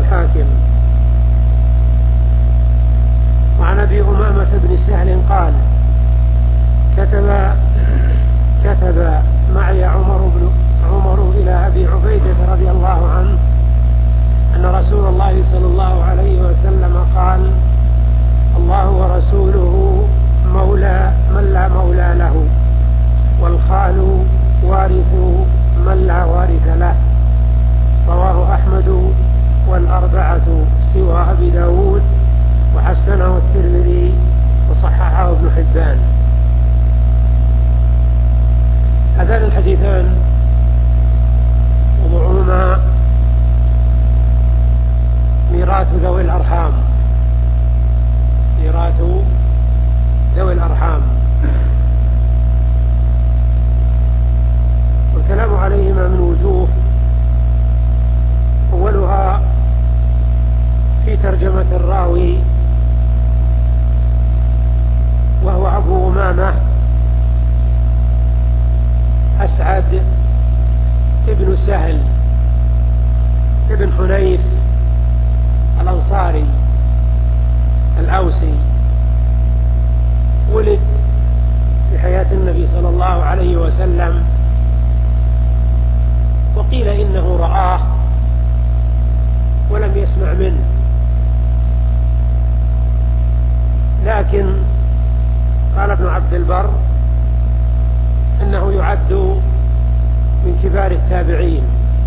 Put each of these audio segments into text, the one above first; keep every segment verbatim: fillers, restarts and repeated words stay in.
والحاكم. وعن أبي أمامة بن سهل قال كتب كتب معي عمر بن عمر إلى أبي عبيدة رضي الله عنه أن رسول الله صلى الله عليه وسلم قال: الله ورسوله مولى من لا مولى له، والخال وارث من لا وارث له. رواه أحمد والأربعة سوى أبي داود، وحسنه الترمذي وصححه ابن حبان. هذان الحديثان موضوعهما ميراث ذوي الأرحام ميراث ذوي الأرحام والكلام عليهما من وجوه. أولها في ترجمة الراوي، وهو أبو أمامة أسعد ابن سهل ابن حنيف الأنصاري الأوسي، ولد في حياة النبي صلى الله عليه وسلم، وقيل إنه رآه ولم يسمع منه، لكن قال ابن عبد البر إنه يعد من كبار التابعين.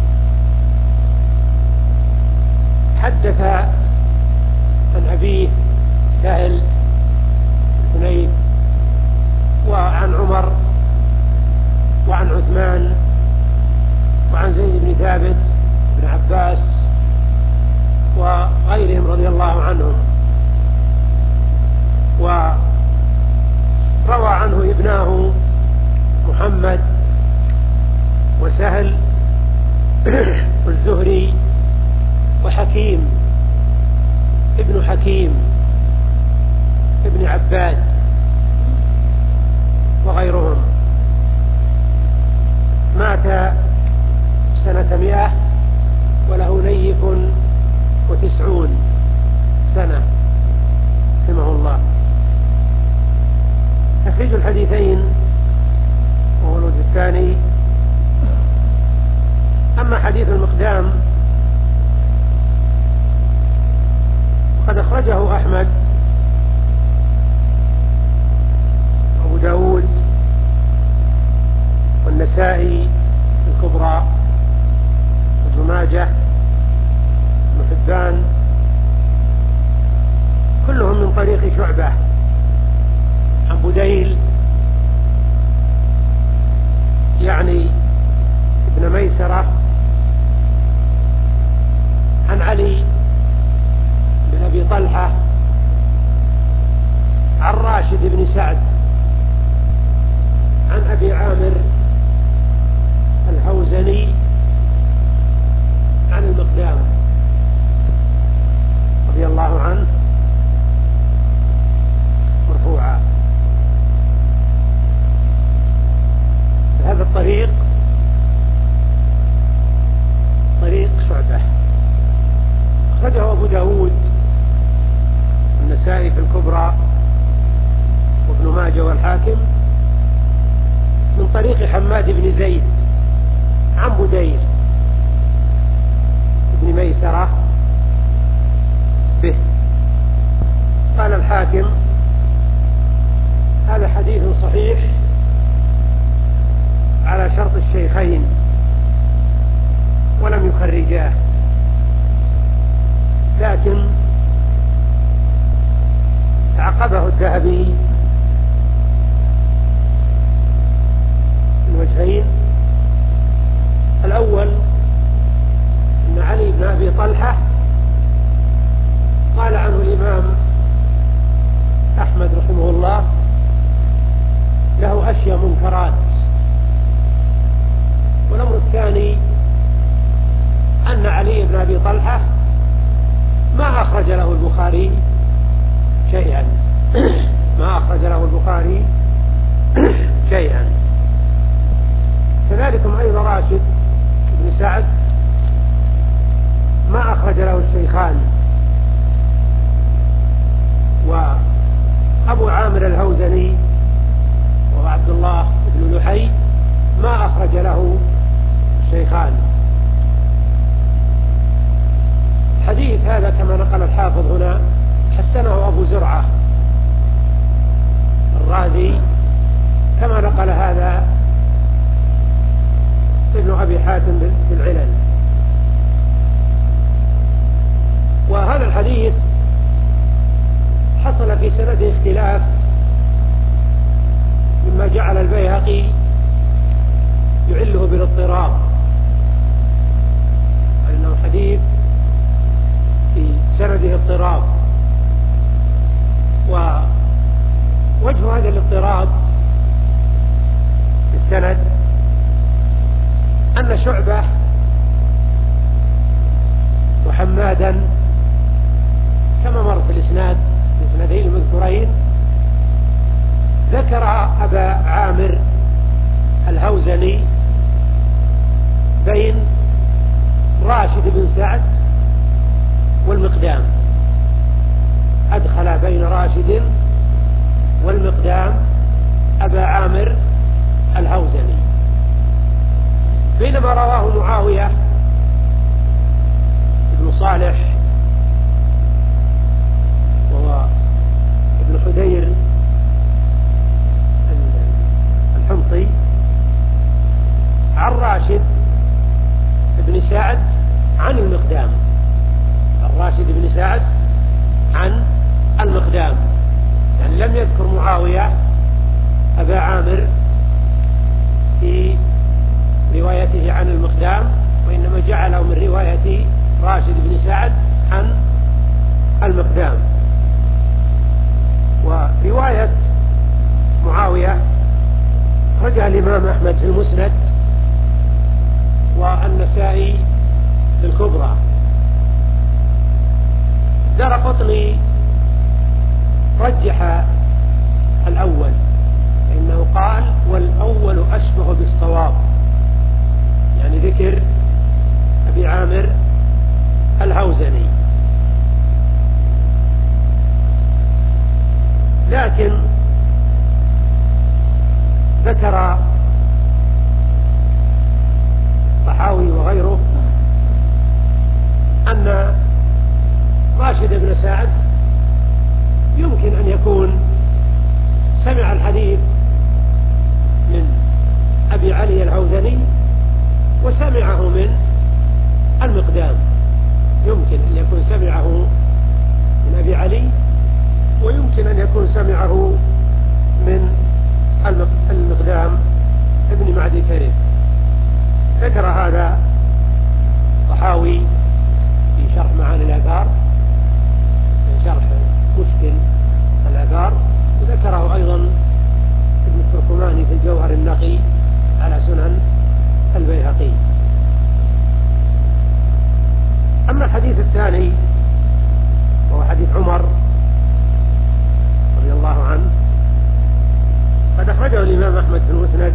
حدث عن أبيه سهل بن حنيف وعن عمر وعن عثمان وعن زيد بن ثابت بن عباس وغيرهم رضي الله عنهم. وروى عنه ابناه محمد وسهل والزهري وحكيم ابن حكيم ابن عباد وغيرهم. مات سنة مئة وله نيف وتسعون سنة رحمه الله. تخريج الحديثين وهو الوجه الثاني. أما حديث المقدام وقد أخرجه أحمد وأبو داود والنسائي في الكبرى وابن ماجه وابن حبان، كلهم من طريق شعبة عن بديل يعني ابن ميسرة عن علي بن أبي طلحة عن راشد بن سعد عن أبي عامر الهوزني عن المقدام رضي الله عنه مرفوعا. هذا الطريق طريق شعبة، أخرجه أبو داود والنسائي في الكبرى وابن ماجه والحاكم من طريق حماد بن زيد عن بديل ابن ميسرة به. قال الحاكم: هذا حديث صحيح على شرط الشيخين ولم يخرجاه، لكن تعقبه الذهبي من وجهين. الأول أن علي بن أبي طلحة قال عنه الإمام أحمد رحمه الله له أشياء منكرات. والأمر الثاني أن علي بن أبي طلحة ما أخرج له البخاري شيئا ما أخرج له البخاري شيئا. كذلك أيضا راشد بن سعد ما أخرج له الشيخان. وأبو عامر الهوزني وهو عبد الله بن لحي ما أخرج له الشيخان. الحديث هذا كما نقل الحافظ هنا حسنه أبو زرعة الرازي، كما نقل هذا ابن أبي حاتم في العلل. وهذا الحديث حصل في سنده اختلاف مما جعل البيهقي يعله بالاضطراب، لأنه حديث في سنده اضطراب. ووجه هذا الاضطراب في السند أن شعبة وحمادا كما مر في الإسناد الإسنادين المذكورين ذكر أبا عامر الهوزني بين راشد بن سعد والمقدام، أدخل بين راشد والمقدام أبا عامر الهوزني، بينما رواه معاوية بن صالح وهو ابن حدير الحمصي عن راشد بن سعد عن المقدام، الراشد بن سعد عن المقدام، يعني لم يذكر معاوية أبا عامر في روايته عن المقدام، وإنما جعله من رواية راشد بن سعد عن المقدام. ورواية معاوية رجع الإمام أحمد في المسند والنسائي في الكبرى. دارقطني رجح الأول، فإنه قال والأول أشبه بالصواب، يعني ذكر أبي عامر الهوزني. لكن ذكر طحاوي وغيره أن راشد بن سعد يمكن أن يكون سمع الحديث من أبي علي الهوزني وسمعه من المقدام، يمكن أن يكون سمعه من أبي علي ويمكن أن يكون سمعه من المقدام ابن معدي كريم. ذكر هذا طحاوي في شرح معاني الآثار، في شرح مشكل الآثار، وذكره أيضا ابن التركماني في الجوهر النقي على سنن البيهقي. أما الحديث الثاني وهو حديث عمر رضي الله عنه قد أخرجه الإمام أحمد في المسند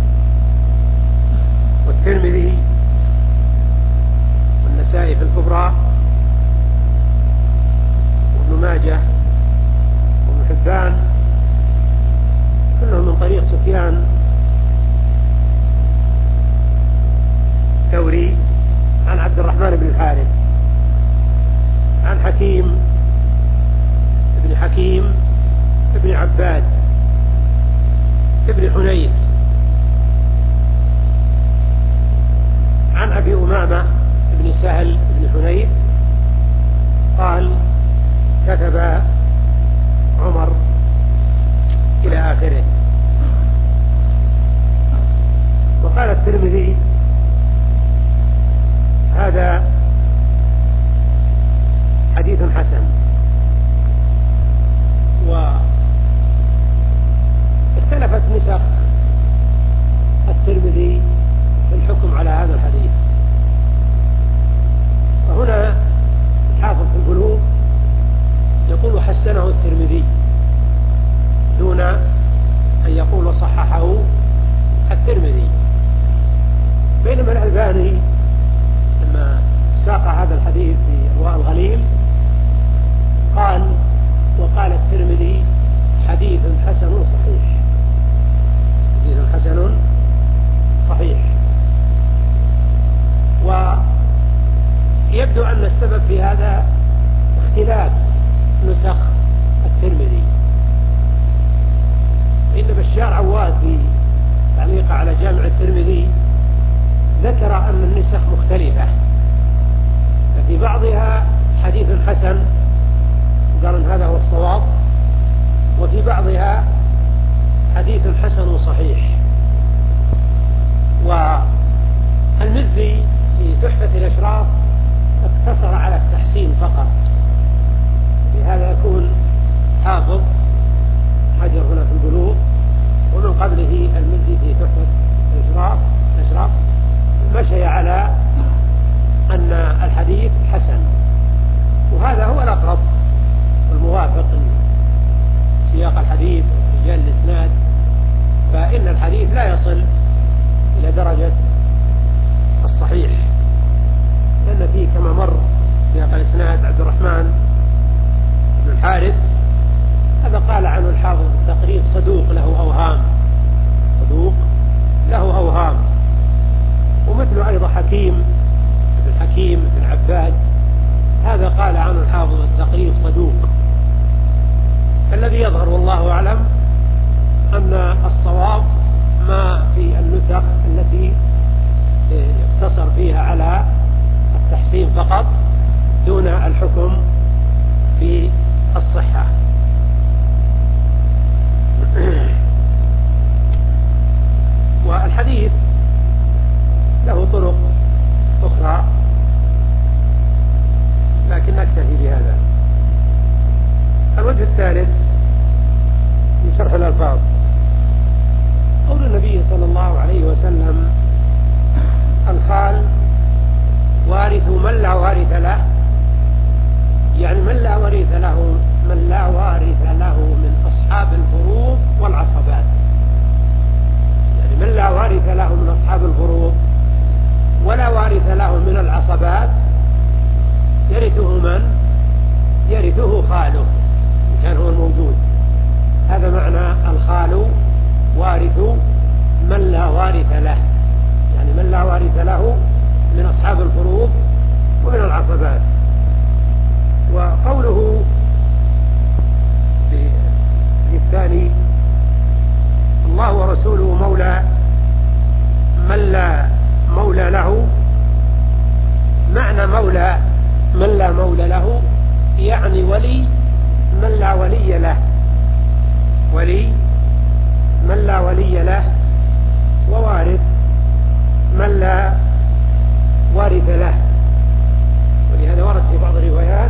والترمذي والنسائي في الكبرى وابن ماجه وابن حبان، كلهم من طريق سفيان الثوري عن عبد الرحمن بن الحارث عن حكيم ابن حكيم ابن عباد ابن حنيف عن أبي أمامة ابن سهل ابن حنيف قال كتب عمر إلى آخره. وقال الترمذي هذا الحديث في إرواء الغليل قال: وقال الترمذي حديث حسن صحيح. حديث حسن صحيح. ويبدو أن السبب في هذا اختلاف نسخ الترمذي. إن بشار عواد في تعليقه على جامع الترمذي ذكر أن النسخ مختلفة، ففي بعضها حديث حسن قال إن هذا هو الصواب، وفي بعضها حديث حسن صحيح. والمزي في تحفة الأشراف اقتصر على التحسين فقط، لهذا يكون حافظ حجر هنا في البلوغ، ومن قبله المزي في تحفة الأشراف الأشراف مشي على أن الحديث حسن، وهذا هو الأقرب والموافق سياق الحديث ورجال الإسناد، فإن الحديث لا يصل إلى درجة الصحيح، لأن فيه كما مر سياق الإسناد عبد الرحمن بن الحارث، هذا قال عنه الحافظ التقريب صدوق له أوهام، صدوق له أوهام. ومثل أيضا حكيم بن حكيم بن عباد، هذا قال عنه الحافظ التقريب صدوق. الذي يظهر والله أعلم أن الصواب ما في النسخ التي يقتصر فيها على التحسين فقط دون الحكم في الصحة. والحديث له طرق أخرى لكن نكتفي بهذا. الوجه الثالث من شرح الألفاظ قول النبي صلى الله عليه وسلم: الخال وارث من لا وارث له، يعني من لا وارث له من لا وارث له من أصحاب الفروض والعصبات، يعني من لا وارث له من أصحاب الفروض ولا وارث له من العصبات يرثه من؟ يرثه خاله إن كان هو الموجود. هذا معنى الخال وارث من لا وارث له، يعني من لا وارث له من أصحاب الفروض ومن العصبات. وقوله في الثاني: الله ورسوله مولى من لا مولى له، معنى مولى من لا مولى له يعني ولي من لا ولي له، ولي من لا ولي له، ووارث من لا وارث له. ولهذا ورد في بعض الروايات: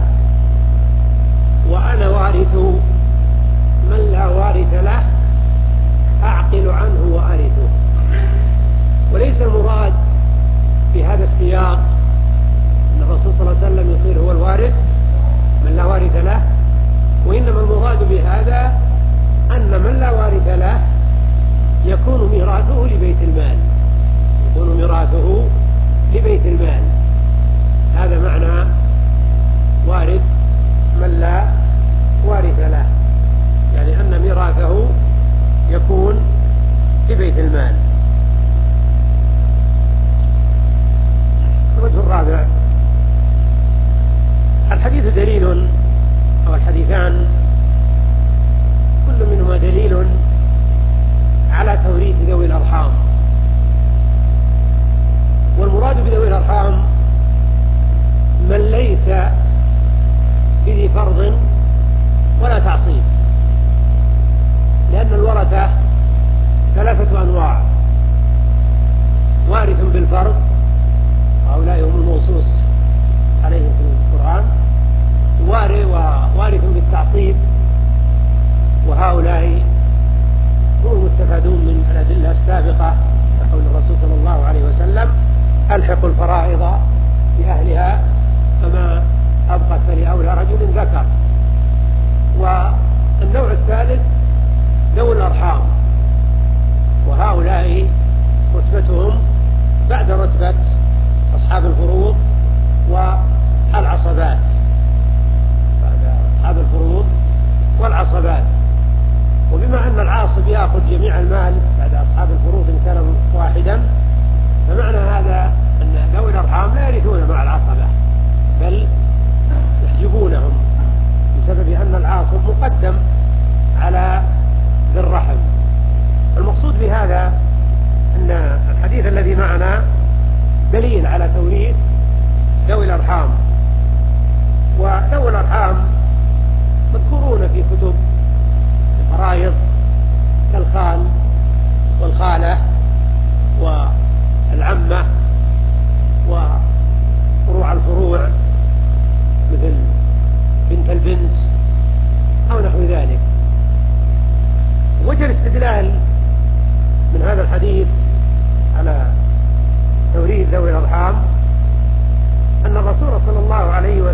وأنا وارث من لا وارث له أعقل عنه وأرثه. وليس المراد في هذا السياق أن الرسول صلى الله عليه وسلم يصير هو الوارث من لا وارث له، وإنما المراد بهذا أن من لا وارث له يكون ميراثه لبيت المال، يكون ميراثه لبيت المال. هذا معنى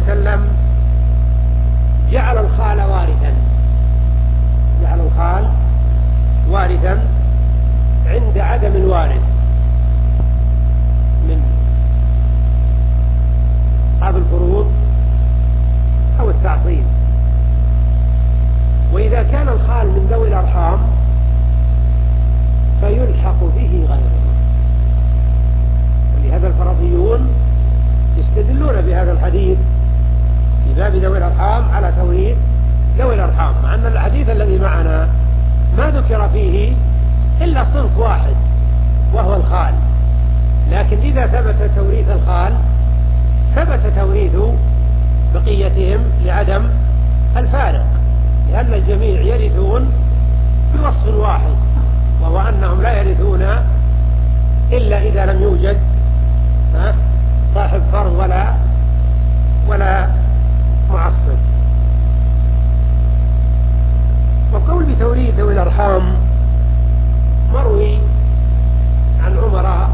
وسلم جعل الخال وارثا جعل الخال وارثا عند عدم الوارث من أصحاب الفروض أو التعصيب. وإذا كان الخال من ذوي الأرحام فيلحق به غيره. ولهذا الفرضيون يستدلون بهذا الحديث في باب ذوي الأرحام على توريث ذوي الأرحام، مع أن الحديث الذي معنا ما ذكر فيه إلا صنف واحد وهو الخال، لكن إذا ثبت توريث الخال ثبت توريث بقيتهم لعدم الفارق، لأن الجميع يرثون بوصف واحد، وهو أنهم لا يرثون إلا إذا لم يوجد صاحب فرض ولا ولا معصب. وقول بتوريث ذوي الأرحام مروي عن عمر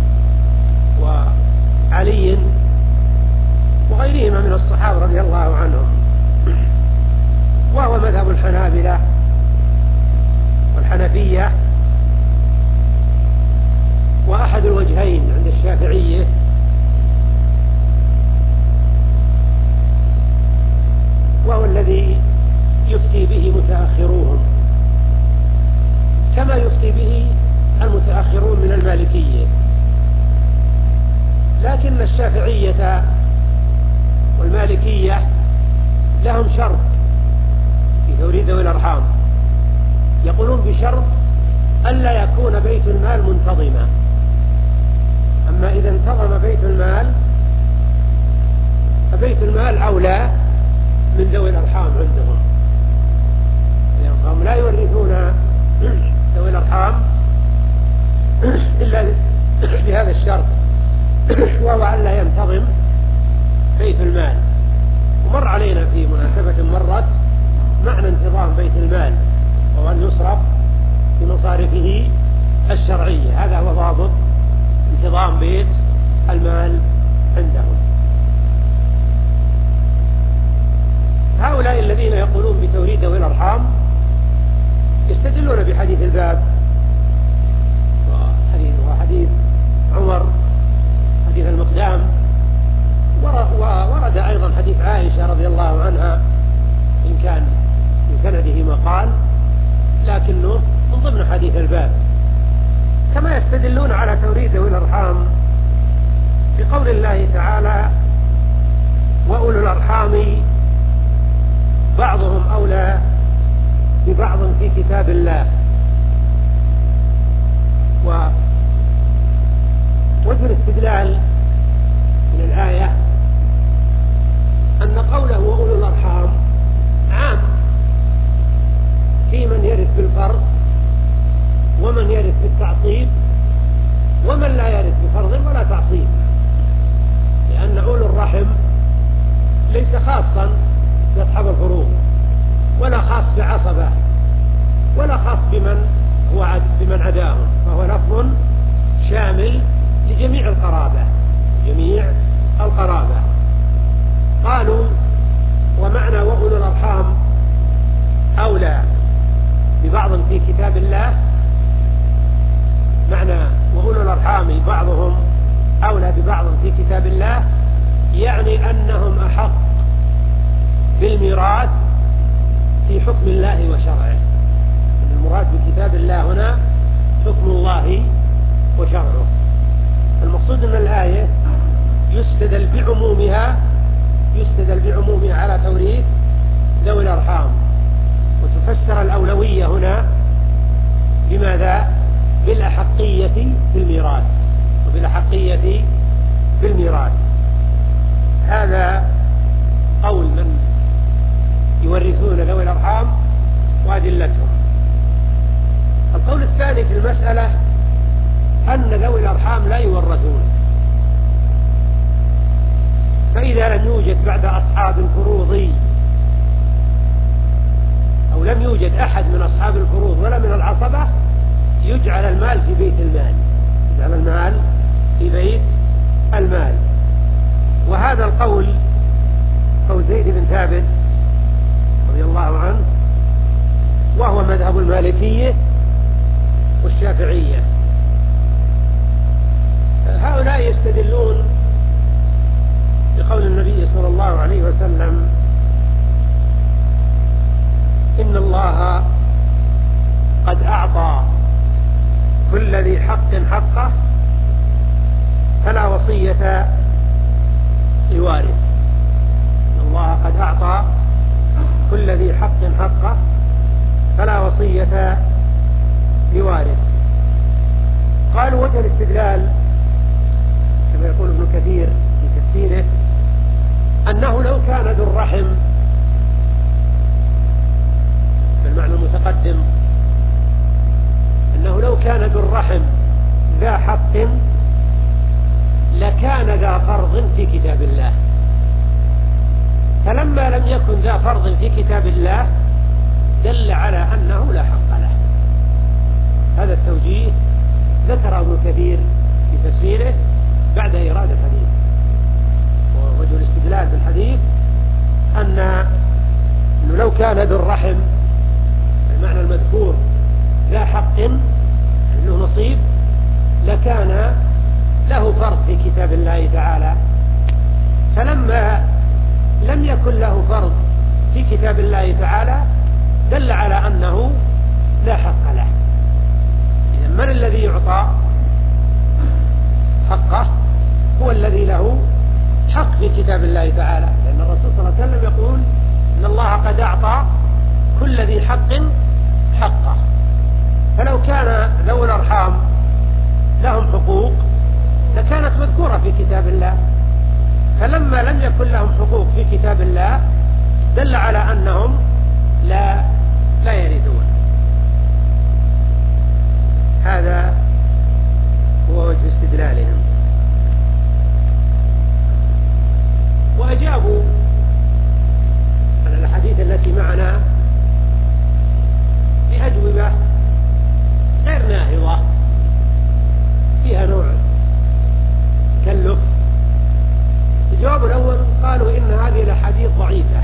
وعلي وغيرهما من الصحابة رضي الله عنهم، وهو مذهب الحنابلة والحنفية، وأحد الوجهين عند الشافعية، وهو الذي يفتي به متأخروهم كما يفتي به المتأخرون من المالكية. لكن الشافعية والمالكية لهم شرط في توريث ذوي الأرحام، يقولون بشرط ألا يكون بيت المال منتظما. أما إذا انتظم بيت المال فبيت المال أولى من ذوي الأرحام عندهم، فهم لا يورثون ذوي الأرحام إلا بهذا الشرط، وهو أن لا ينتظم بيت المال. ومر علينا في مناسبة مرت معنى انتظام بيت المال، وهو أن يصرف بمصارفه الشرعية، هذا هو ضابط انتظام بيت المال عندهم. هؤلاء الذين يقولون بتوريث ذوي الأرحام يستدلون بحديث الباب وحديث, وحديث عمر، حديث المقدام، وورد أيضا حديث عائشة رضي الله عنها إن كان في سنده مقال، لكنه من ضمن حديث الباب. كما يستدلون على توريث ذوي الأرحام بقول الله تعالى: وأولو الأرحام بعضهم أولى ببعض في كتاب الله. ووجه الاستدلال من الآية أن قوله وأولو الأرحام عام في من يرث بالفرض ومن يرث بالتعصيب ومن لا يرث بفرض ولا تعصيب، لأن أولو الرحم ليس خاصا بأصحاب الفروض ولا خاص بعصبة ولا خاص بمن هو عد بمن عداهم، فهو لفظ شامل لجميع القرابة جميع القرابة. قالوا: ومعنى وأولو الأرحام أولى ببعض في كتاب الله، معنى وأولو الأرحام بعضهم أولى ببعض في كتاب الله يعني أنهم أحق بالميراث في حكم الله وشرعه. المراد بكتاب الله هنا حكم الله وشرعه. المقصود أن الآية يستدل بعمومها يستدل بعمومها على توريث ذوي الأرحام، وتفسر الأولوية هنا بماذا؟ بالأحقية بالميراث وبالأحقية بالميراث. هذا قول من يورثون ذوي الأرحام وأدلتهم. القول الثاني في المسألة أن ذوي الأرحام لا يورثون، فإذا لم يوجد بعد أصحاب الفروض أو لم يوجد أحد من أصحاب الفروض ولا من العصبة يجعل المال في بيت المال يجعل المال في بيت المال. وهذا القول ثابت رضي الله عنه، وهو مذهب المالكية والشافعية. هؤلاء يستدلون بقول النبي صلى الله عليه وسلم: إن الله قد أعطى كل ذي حق حقه فلا وصية لوارث. إن الله قد أعطى كل ذي حق حقه فلا وصية لوارث. قالوا وجه الاستدلال كما يقول ابن كثير في تفسيره أنه لو كان ذو الرحم بالمعنى المتقدم، أنه لو كان ذو الرحم ذا حق لكان ذا فرض في كتاب الله، فلما لم يكن ذا فرض في كتاب الله دل على أنه لا حق له. هذا التوجيه ذكر ابن كثير في تفسيره بعد إيراد الحديث. ووجه الاستدلال بالحديث أن أنه لو كان ذو الرحم المعنى المذكور ذا حق له نصيب لكان له فرض في كتاب الله تعالى، فلما لم يكن له فرض في كتاب الله تعالى دل على أنه لا حق له. إذن من الذي يعطى حقه؟ هو الذي له حق في كتاب الله تعالى، لأن الرسول صلى الله عليه وسلم يقول: إن الله قد أعطى كل ذي حق حقه. فلو كان ذوي الأرحام لهم حقوق لكانت مذكورة في كتاب الله، فلما لم يكن لهم حقوق في كتاب الله دل على أنهم لا لا يرثون. هذا هو وجه استدلالهم. وأجابوا على الحديث التي معنا بأجوبة غير ناهضة فيها نوع تكلف. الجواب الأول قالوا إن هذه الأحاديث ضعيفة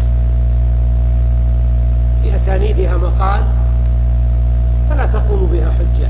في أسانيدها مقال فلا تقوم بها حجة،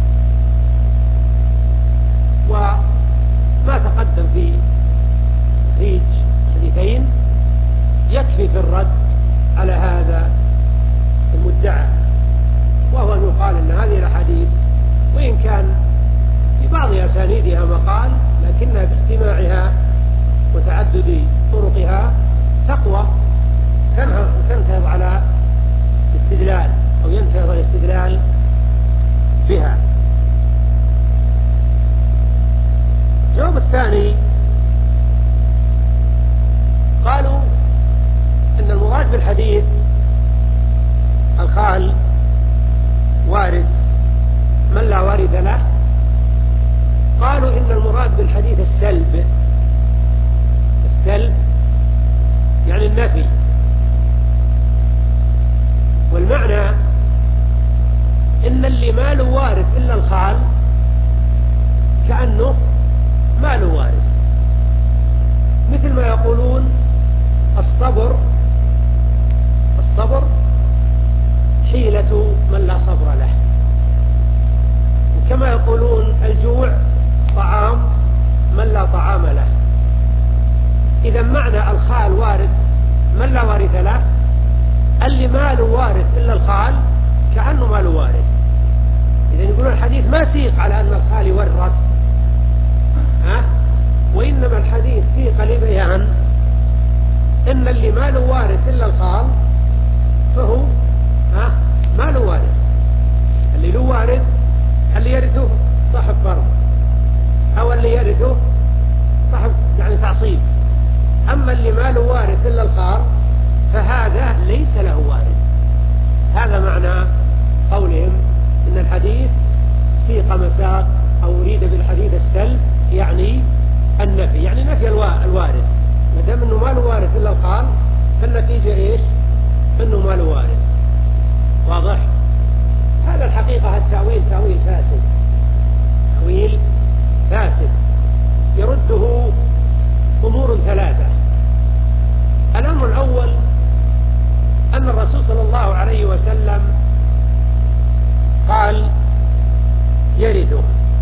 وما تقدم في تخريج حديثين يكفي في الرد على هذا المدعى، وهو أن يقال أن هذه الأحاديث وإن كان في بعض أسانيدها مقال لكنها باجتماعها وتعدد طرقها تقوى تنتهض على استدلال أو ينتهض الاستدلال بها. الجواب الثاني قالوا إن المراد بالحديث الخال وارث من لا وارث له. قالوا إن المراد بالحديث السلب، السلب يعني النفي، والمعنى إن اللي ما له وارث إلا الخال كأنه ما له وارث، مثل ما يقولون الصبر الصبر حيلة من لا صبر له، وكما يقولون الجوع طعام من لا طعام له. إذا معنى الخال وارث من لا وارث له، اللي ما له وارث إلا الخال كأنه ما له وارث. إذا يقولون الحديث ما سيق على أن الخال يورث، ها؟ وإنما الحديث سيق لبيان إن اللي ما له وارث إلا الخال فهو ها ما له وارث، اللي له وارث اللي يرثه صاحب فرض أو اللي يرثه صاحب يعني تعصيب. أما اللي ما له وارث إلا الخال فهذا ليس له وارث. هذا معنى قولهم إن الحديث سيق مساق أو أريد بالحديث السلب يعني النفي، يعني نفي الوارث. ما دام إنه ما له وارث إلا الخال فالنتيجة إيش؟ إنه ما له وارث. واضح؟ هذا الحقيقة التأويل تأويل فاسد، تأويل فاسد يرده أمور ثلاثة. الأمر وسلم قال يرثه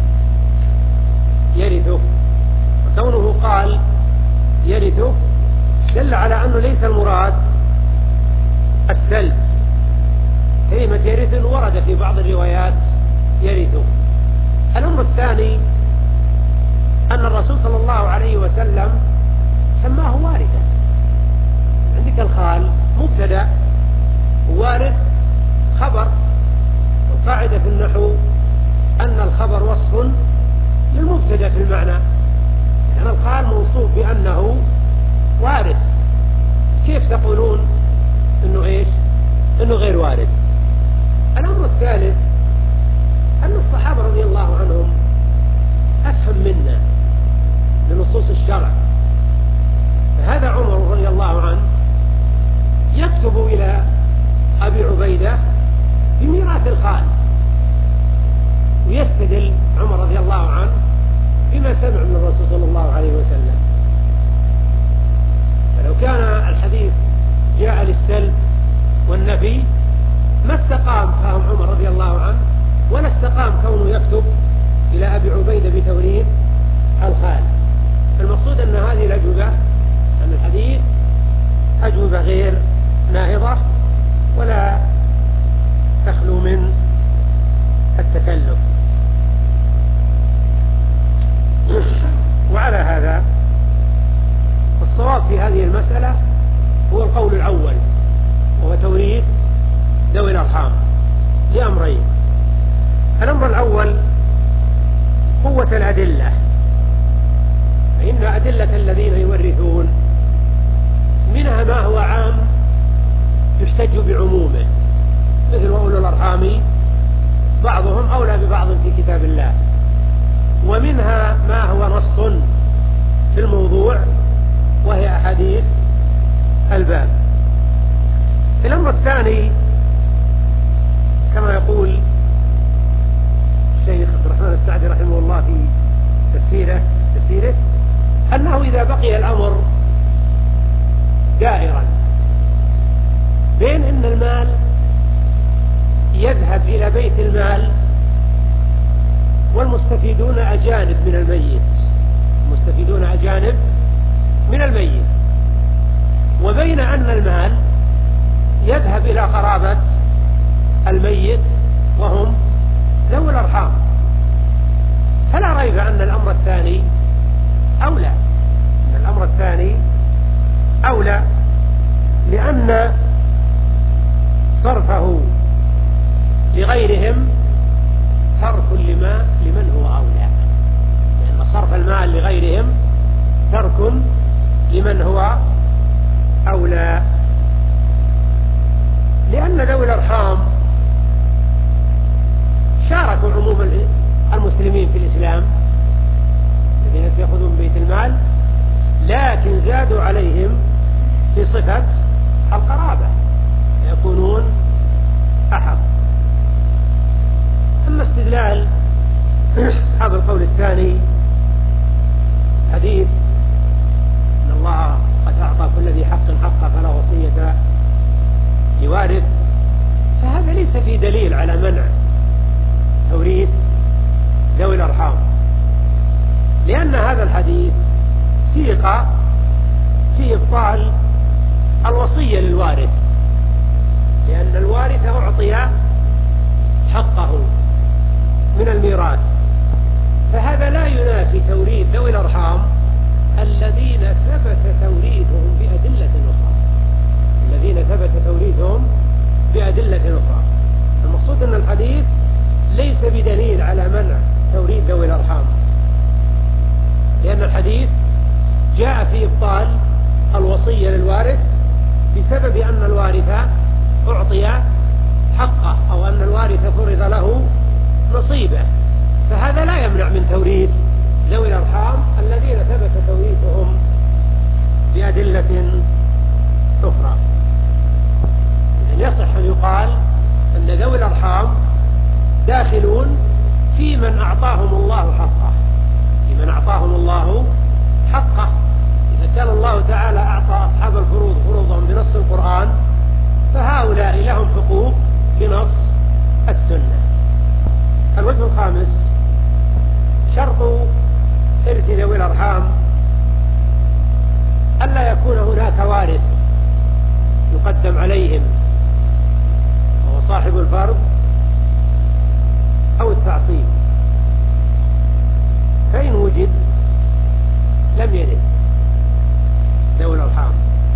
يرثه وكونه قال يرثه دل على أنه ليس المراد السلب. كلمة يرث ورد في بعض الروايات يرثه. الأمر الثاني أن الرسول صلى الله عليه وسلم سماه وارثا. عندك الخال مبتدأ ووارث خبر، والقاعدة في النحو أن الخبر وصف للمبتدأ في المعنى، يعني الخال موصوف بأنه وارث، كيف تقولون إنه إيش؟ إنه غير وارث. الأمر الثالث أن الصحابة رضي الله عنهم أفهم منا لنصوص الشرع، فهذا عمر رضي الله عنه يكتب إلى أبي عبيدة بميراث الخال، ويستدل عمر رضي الله عنه بما سمع من الرسول صلى الله عليه وسلم. فلو كان الحديث جاء للسلب والنفي ما استقام فهم عمر رضي الله عنه، ولا استقام كونه يكتب إلى أبي عبيدة بتوريث الخال. المقصود أن هذه الأجوبة، أن الحديث أجوبة غير ناهضة ولا تخلو من التكلف. وعلى هذا الصواب في هذه المسألة هو القول الأول، وهو توريث ذوي الأرحام لأمرين. الأمر الأول قوة الأدلة، فإن أدلة الذين يورثون منها ما هو عام يحتج بعمومه، مثل وأولو الأرحام بعضهم أولى ببعض في كتاب الله، ومنها ما هو نص في الموضوع وهي أحاديث الباب. الأمر الثاني كما يقول الشيخ عبد الرحمن السعدي رحمه الله في تفسيره تفسيره أنه إذا بقي الأمر دائرا بين أن المال يذهب إلى بيت المال والمستفيدون أجانب من الميت المستفيدون أجانب من الميت وبين أن المال يذهب إلى قرابة الميت وهم ذوي الأرحام، فلا ريب أن الأمر الثاني أولى أن الأمر الثاني أولى لأن صرفه لغيرهم ترك لما لمن هو أولى، لأن صرف المال لغيرهم ترك لمن هو أولى. لأن ذوي الأرحام شاركوا عموم المسلمين في الإسلام الذين سيأخذون بيت المال، لكن زادوا عليهم في صفة القرابة يكونون أحق. أما استدلال أصحاب القول الثاني حديث إن الله قد أعطى كل ذي حق حقه فلا وصية لوارث، فهذا ليس في دليل على منع توريث ذوي الأرحام، لأن هذا الحديث سيق في إبطال الوصية للوارث، لأن الوارث أعطي حقه من الميراث، فهذا لا ينافي توريث ذوي الأرحام الذين ثبت توريثهم بأدلة أخرى الذين ثبت توريثهم بأدلة أخرى. المقصود أن الحديث ليس بدليل على منع توريث ذوي الأرحام، لأن الحديث جاء في إبطال الوصية للوارث بسبب أن الوارث أعطي حقه أو أن الوارث فرض له نصيبه، فهذا لا يمنع من توريث ذوي الأرحام الذين ثبت توريثهم بأدلة أخرى. يعني يصح أن يقال أن ذوي الأرحام داخلون في من أعطاهم الله حقه في من أعطاهم الله حقه. إذا كان الله تعالى أعطى أصحاب الفروض فروضهم بنص القرآن، فهؤلاء لهم حقوق عليهم وهو صاحب الفرض أو التعصيب، فإن وجد لم يرد ذوي الأرحام،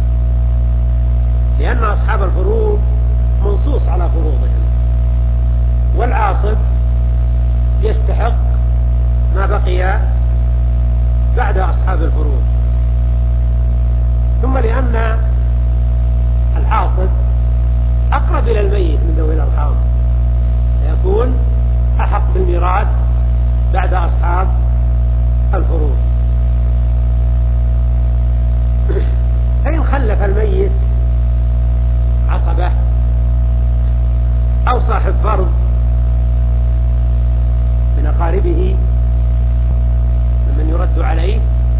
لأن أصحاب الفروض منصوص على فروضهم، والعاصب يستحق ما بقي بعد أصحاب الفروض. ثم لأن العاصب أقرب إلى الميت من ذوي الأرحام يكون أحق بالميراث بعد أصحاب الفروض. فإن خلف الميت عصبة أو صاحب فرض من أقاربه ممن يرد عليه،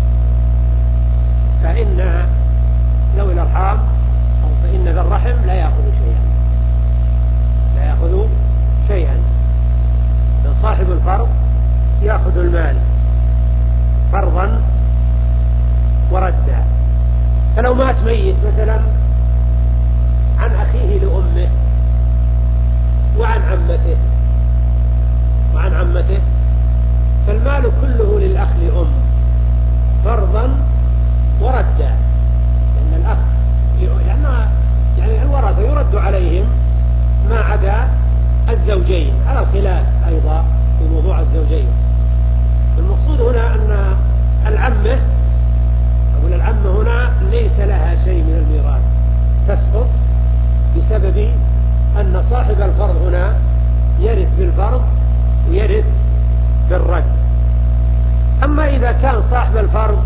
فإن ذوي الأرحام أو فإن ذا الرحم لا يأخذ شيئا لا يأخذ شيئا صاحب الفرض يأخذ المال فرضا وردا. فلو مات ميت مثلا عن أخيه لأمه وعن عمته وعن عمته فالمال كله للأخ لأم فرضا وردا، لأن الأخ لأن يعني الورثة يرد عليهم ما عدا الزوجين على الخلاف أيضا في موضوع الزوجين. المقصود هنا أن العمة أقول العمة هنا ليس لها شيء من الميراث، تسقط بسبب أن صاحب الفرض هنا يرث بالفرض ويرث بالرد. أما إذا كان صاحب الفرض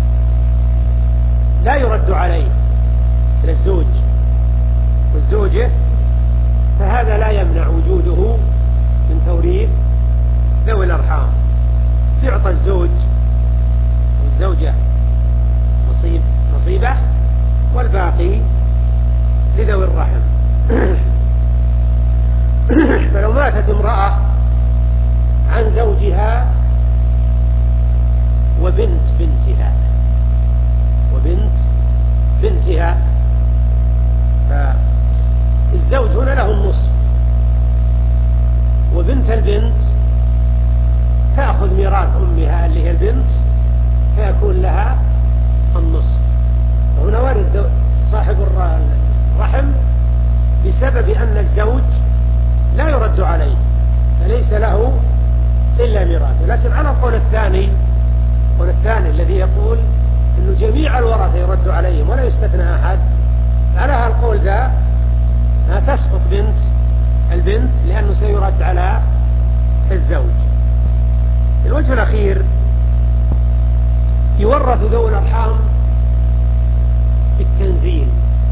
لا يرد عليه للزوج والزوجة، فهذا لا يمنع وجوده من توريث ذوي الأرحام، يعطى الزوج والزوجة نصيب نصيبه والباقي لذوي الرحم. فلو ماتت امرأة عن زوجها وبنت بنتها وبنت بنتها فالزوج هنا له النصف، وبنت البنت تأخذ ميراث أمها اللي هي البنت فيكون لها النصف. وهنا وارد صاحب الرحم بسبب أن الزوج لا يرد عليه فليس له إلا ميراثه. لكن على القول الثاني القول الثاني الذي يقول أن جميع الورثة يرد عليهم ولا يستثنى أحد، على هالقول ذا تسقط بنت البنت لأنه سيرد على الزوج. الوجه الأخير يورث ذوي الأرحام بالتنزيل.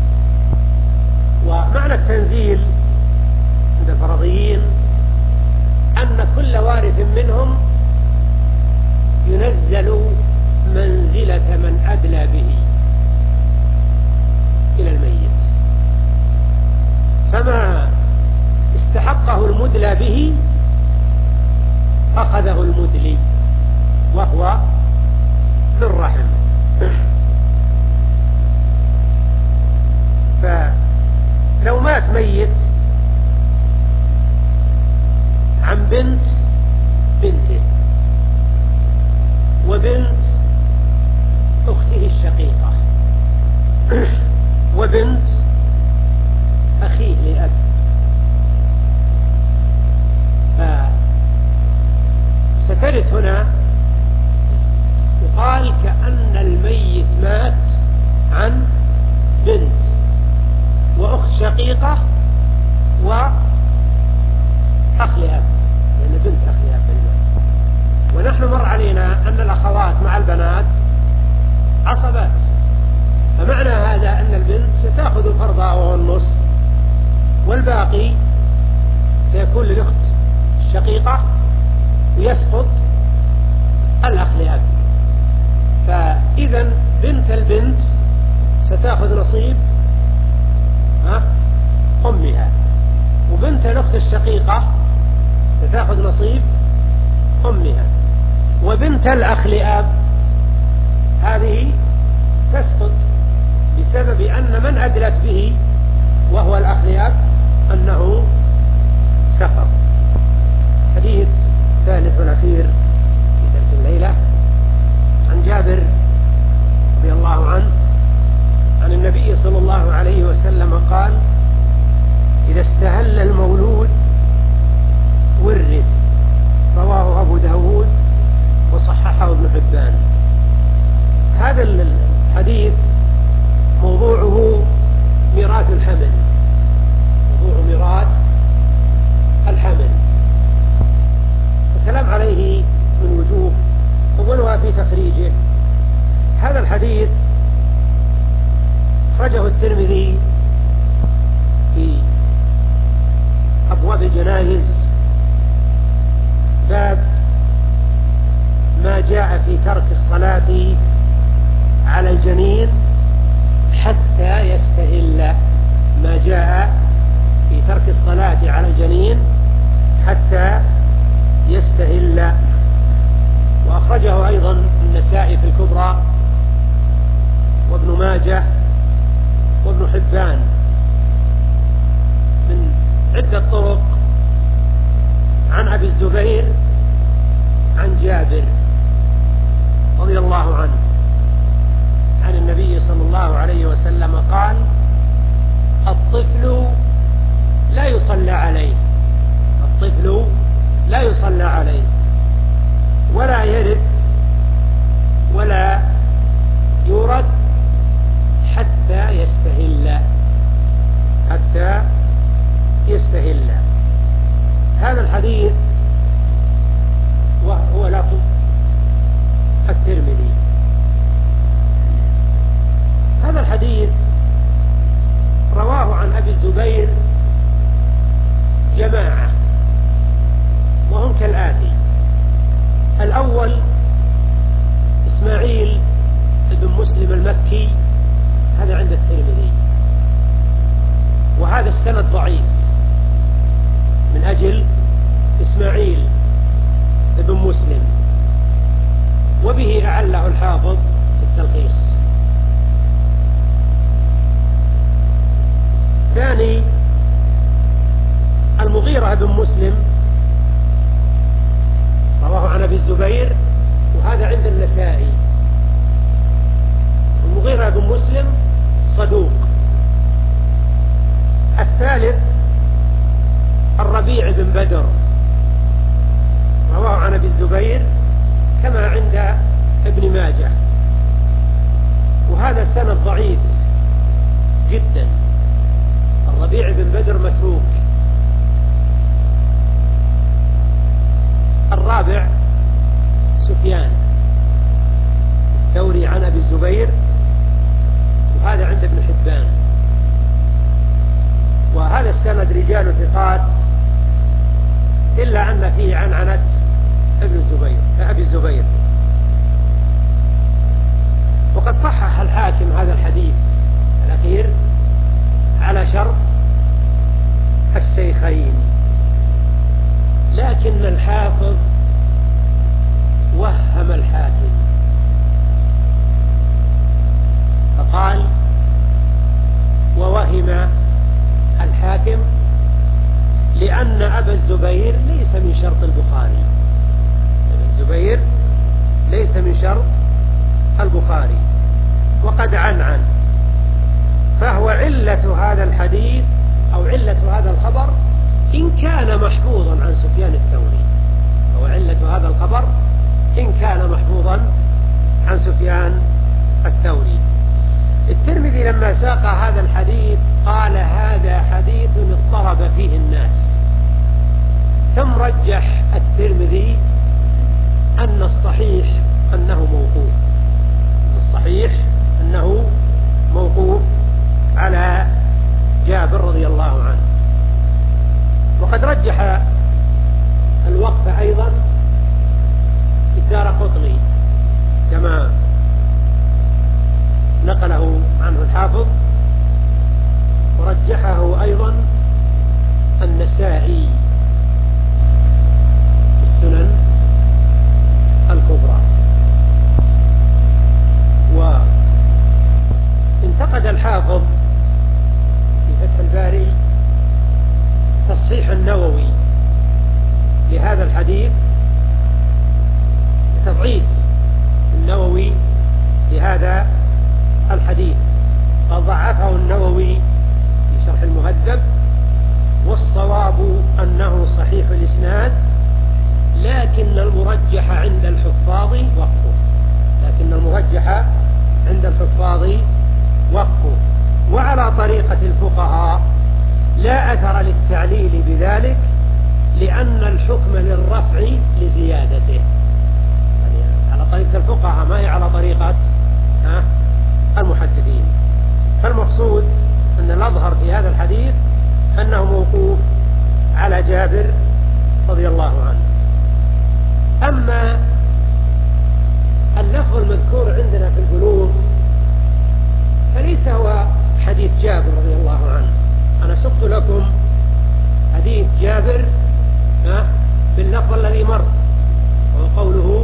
ومعنى التنزيل عند الفرضيين أن كل وارث منهم ينزل منزلة من أدلى به إلى الميت، فما استحقه المدلى به أخذه المدلي وهو بالرحم. فلو مات ميت عن بنت بنته وبنت أخته الشقيقة وبنت أخيه لأب، سترث هنا يقال كأن الميت مات عن بنت وأخت شقيقة وأخ لأب، لأن بنت أخ لأب. ونحن مر علينا أن الأخوات مع البنات عصبات، فمعنى هذا أن البنت ستأخذ الفرض وهو النصف، والباقي سيكون للأخت الشقيقة ويسقط الأخ لأب. فإذا بنت البنت ستأخذ نصيب أمها، وبنت الأخت الشقيقة ستأخذ نصيب أمها، وبنت الأخ لأب هذه تسقط بسبب أن من أدلت به وهو الأخيار أنه سقط. حديث ثالث والأخير في درس الليلة عن جابر رضي الله عنه عن النبي صلى الله عليه وسلم قال: إذا استهل المولود ورث. رواه أبو داود وصححه ابن حبان. هذا الحديث موضوعه ميراث الحمل، موضوع ميراث الحمل. الكلام عليه من وجوه، أولها في تخريجه. هذا الحديث أخرجه الترمذي في أبواب الجنائز، باب ما جاء في ترك الصلاة على الجنين حتى يستهل. ما جاء في ترك الصلاة على الجنين حتى يستهل. وأخرجه أيضا النسائي في الكبرى وابن ماجه وابن حبان من عدة طرق عن أبي الزبير عن جابر رضي الله عنه عن النبي صلى الله عليه وسلم قال: الطفل لا يصلى عليه، الطفل لا يصلى عليه ولا يرث ولا يورث حتى يستهل، حتى يستهل. هذا الحديث وهو لفظ الترمذي. هذا الحديث رواه عن أبي الزبير جماعة، وهم كالآتي: الأول إسماعيل بن مسلم المكي، هذا عند الترمذي، وهذا السند ضعيف من أجل إسماعيل بن مسلم، وبه أعله الحافظ في التلخيص. ثاني المغيرة بن مسلم رواه عن أبي الزبير، وهذا عند النسائي. المغيرة بن مسلم صدوق. الثالث الربيع بن بدر رواه عن أبي الزبير كما عند ابن ماجه، وهذا السند ضعيف جدا. الربيع بن بدر متروك. الرابع سفيان الثوري عن أبي الزبير، وهذا عند ابن حبان، وهذا السند رجال ثقات إلا أن فيه عنعنة ابن الزبير أبي الزبير. وقد صحح الحاكم هذا الحديث الأخير على شرط الشيخين، لكن الحافظ وهم الحاكم فقال: ووهم الحاكم لأن أبا الزبير ليس من شرط البخاري. أبا الزبير ليس من شرط البخاري وقد عنعن، فهو علة هذا الحديث أو علة هذا الخبر إن كان محفوظا عن سفيان الثوري، هو علة هذا الخبر إن كان محفوظا عن سفيان الثوري. الترمذي لما ساق هذا الحديث قال: هذا حديث اضطرب فيه الناس. ثم رجح الترمذي أن الصحيح أنه موقوف، الصحيح أنه موقوف على جابر رضي الله عنه. وقد رجح الوقف أيضا الدارقطني كما نقله عنه الحافظ، ورجحه أيضا النسائي في السنن الكبرى. طريقة الفقهاء لا أثر للتعليل بذلك، لأن الحكم للرفع لزيادته، يعني على طريقة الفقهاء ما هي على طريقة المحدثين. فالمقصود أن الأظهر في هذا الحديث أنه موقوف على جابر رضي الله عنه. أما اللفظ المذكور عندنا في البلوغ فليس هو حديث جابر رضي الله عنه. أنا سقت لكم حديث جابر باللفظ الذي مر، وهو قوله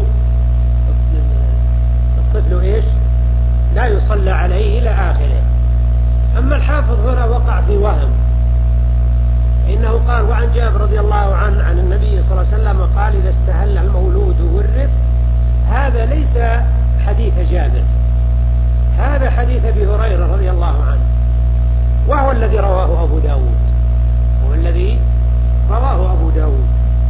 الطفل إيش لا يصلى عليه إلى آخره. أما الحافظ هنا وقع في وهم، إنه قال وعن جابر رضي الله عنه عن النبي صلى الله عليه وسلم قال إذا استهل المولود ورث. هذا ليس حديث جابر، هذا حديث أبي هريرة رضي الله عنه، وهو الذي رواه أبو داود، هو الذي رواه أبو داود.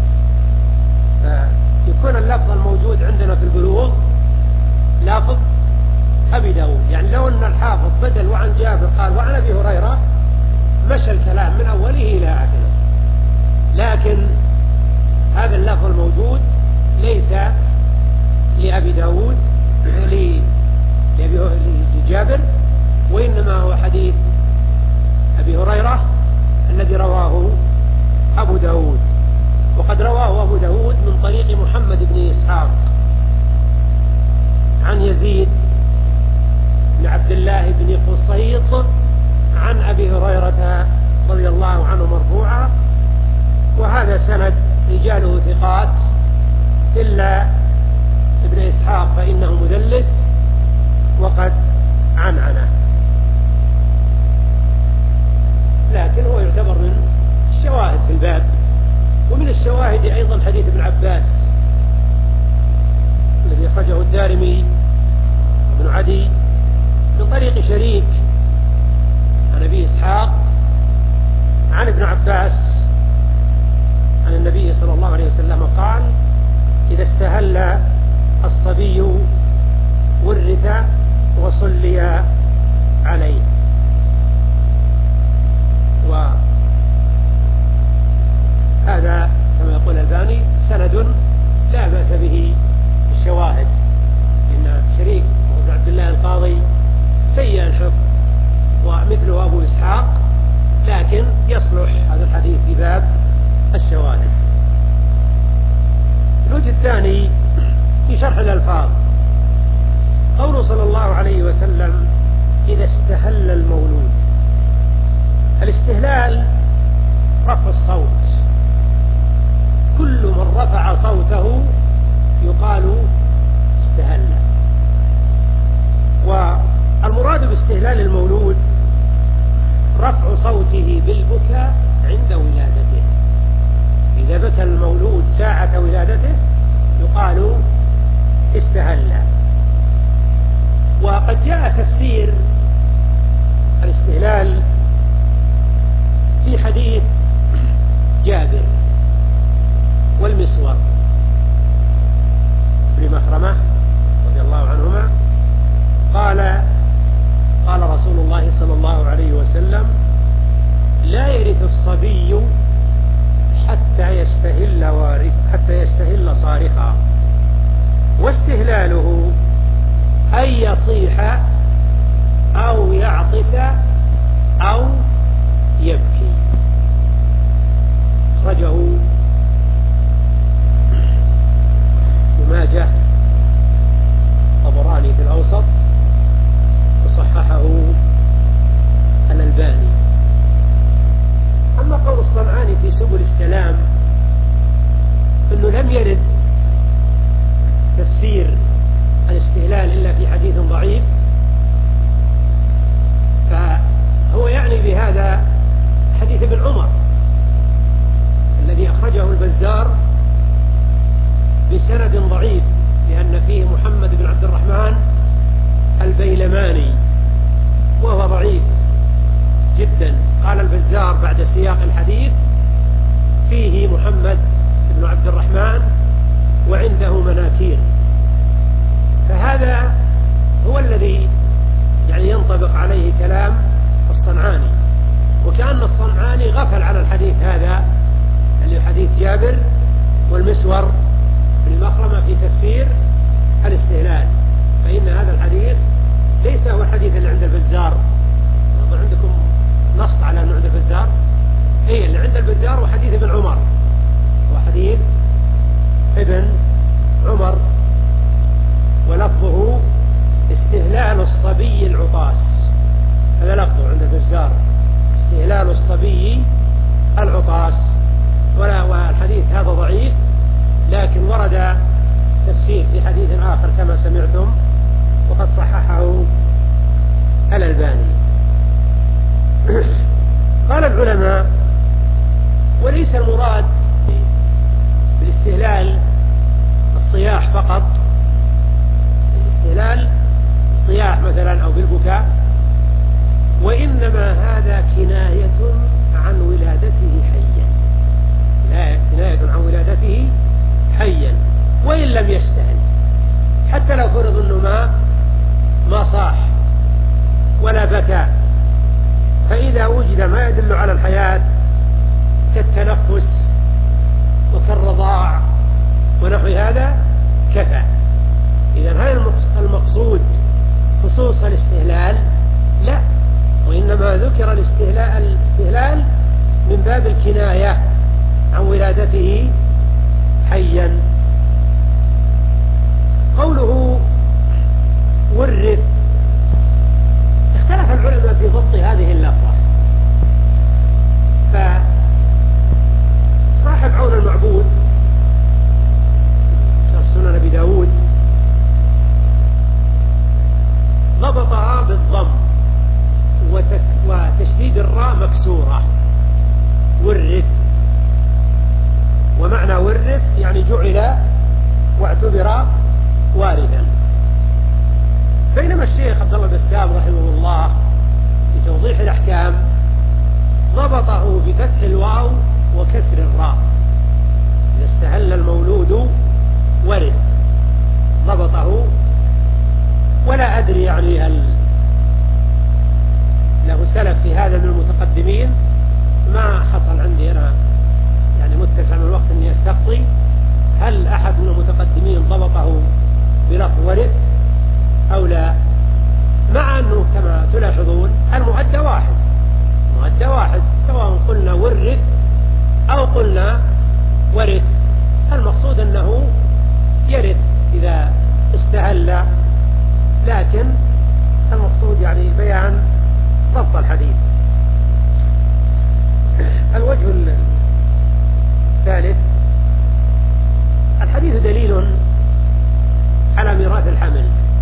فيكون اللفظ الموجود عندنا في البلوغ لفظ أبي داود، يعني لو أن الحافظ بدل وعن جابر قال وعن أبي هريرة مشى الكلام من أوله إلى آخره، لكن هذا اللفظ الموجود ليس لأبي داود لجابر، وإنما هو حديث أبي هريرة الذي رواه أبو داود. وقد رواه أبو داود من طريق محمد بن إسحاق عن يزيد بن عبد الله بن قصيط عن أبي هريرة رضي الله عنه مرفوعا، وهذا سند رجاله ثقات إلا ابن إسحاق فإنه مدلس وقد عنعنه، لكن هو يعتبر من الشواهد في الباب. ومن الشواهد أيضا حديث ابن عباس الذي أخرجه الدارمي بن عدي من طريق شريك عن أبي إسحاق عن ابن عباس عن النبي صلى الله عليه وسلم قال إذا استهل الصبي ورث وصلي عليه. وهذا كما يقول الباني سند لا بأس به في الشواهد، إن شريك وابن عبد الله القاضي سيء الحفظ ومثله أبو إسحاق، لكن يصلح هذا الحديث في باب الشواهد. الوجه الثاني في شرح الألفاظ قوله صلى الله عليه وسلم إذا استهل المولود. الاستهلال رفع الصوت، كل من رفع صوته يقال استهل. والمراد باستهلال المولود رفع صوته بالبكاء عند ولادته. إذا بكى المولود ساعة ولادته يقال استهل. وقد جاء تفسير الاستهلال في حديث جابر والمسور بن مخرمة رضي الله عنهما قال قال رسول الله صلى الله عليه وسلم لا يرث الصبي حتى يستهل وارث حتى يستهل صارخا، واستهلاله أن يصيح أو يعطس أو يبكي. أخرجه ابن ماجه طبراني في الأوسط وصححه الألباني. أما قول الصنعاني في سبل السلام أنه لم يرد تفسير الاستهلال إلا في حديث ضعيف، فهو يعني بهذا حديث ابن عمر الذي أخرجه البزار بسند ضعيف، لأن فيه محمد بن عبد الرحمن البيلماني وهو ضعيف جدا. قال البزار بعد سياق الحديث فيه محمد بن عبد الرحمن وعنده مناكير. فهذا هو الذي يعني ينطبق عليه كلام الصنعاني، استهلال الصبي العطاس. ولا والحديث هذا ضعيف، لكن ورد تفسير في حديث آخر كما سمعتم، وقد صححه الألباني. قال العلماء: وليس المراد بالاستهلال الصياح فقط، الاستهلال الصياح مثلا أو بالبكاء، وإنما هذا كناية عن ولادته حيا، كناية عن ولادته حيا وإن لم يستهل. حتى لو فرض أنه ما ما صاح ولا بكى، فإذا وجد ما يدل على الحياة كالتنفس وكالرضاع ونحو هذا كفى. إذن هل المقصود خصوص الاستهلال؟ لا، وإنما ذكر الاستهلال, الاستهلال من باب الكناية عن ولادته حيا. قوله ورث، اختلف العلماء في ضبط هذه اللفظة، فصاحب عون المعبود شرح سنن أبي داود ضبطها بالضم وتشديد الراء مكسورة، ورث. ومعنى ورث يعني جعل واعتبر وارثا. بينما الشيخ عبد الله بسام رحمه الله في توضيح الأحكام ضبطه بفتح الواو وكسر الراء، إذا استهل المولود ورث ضبطه. ولا أدري يعني هل له سلف في هذا من المتقدمين، ما حصل عندي أنا يعني متسع من الوقت أني أستقصي هل أحد من المتقدمين ضبطه بلفظ ورث أو لا، مع أنه كما تلاحظون المؤدى واحد، مؤدى واحد، سواء قلنا ورث أو قلنا ورث، المقصود أنه يرث إذا استهل، لكن المقصود يعني بيان ضبط الحديث. الوجه الثالث: الحديث دليل على ميراث الحمل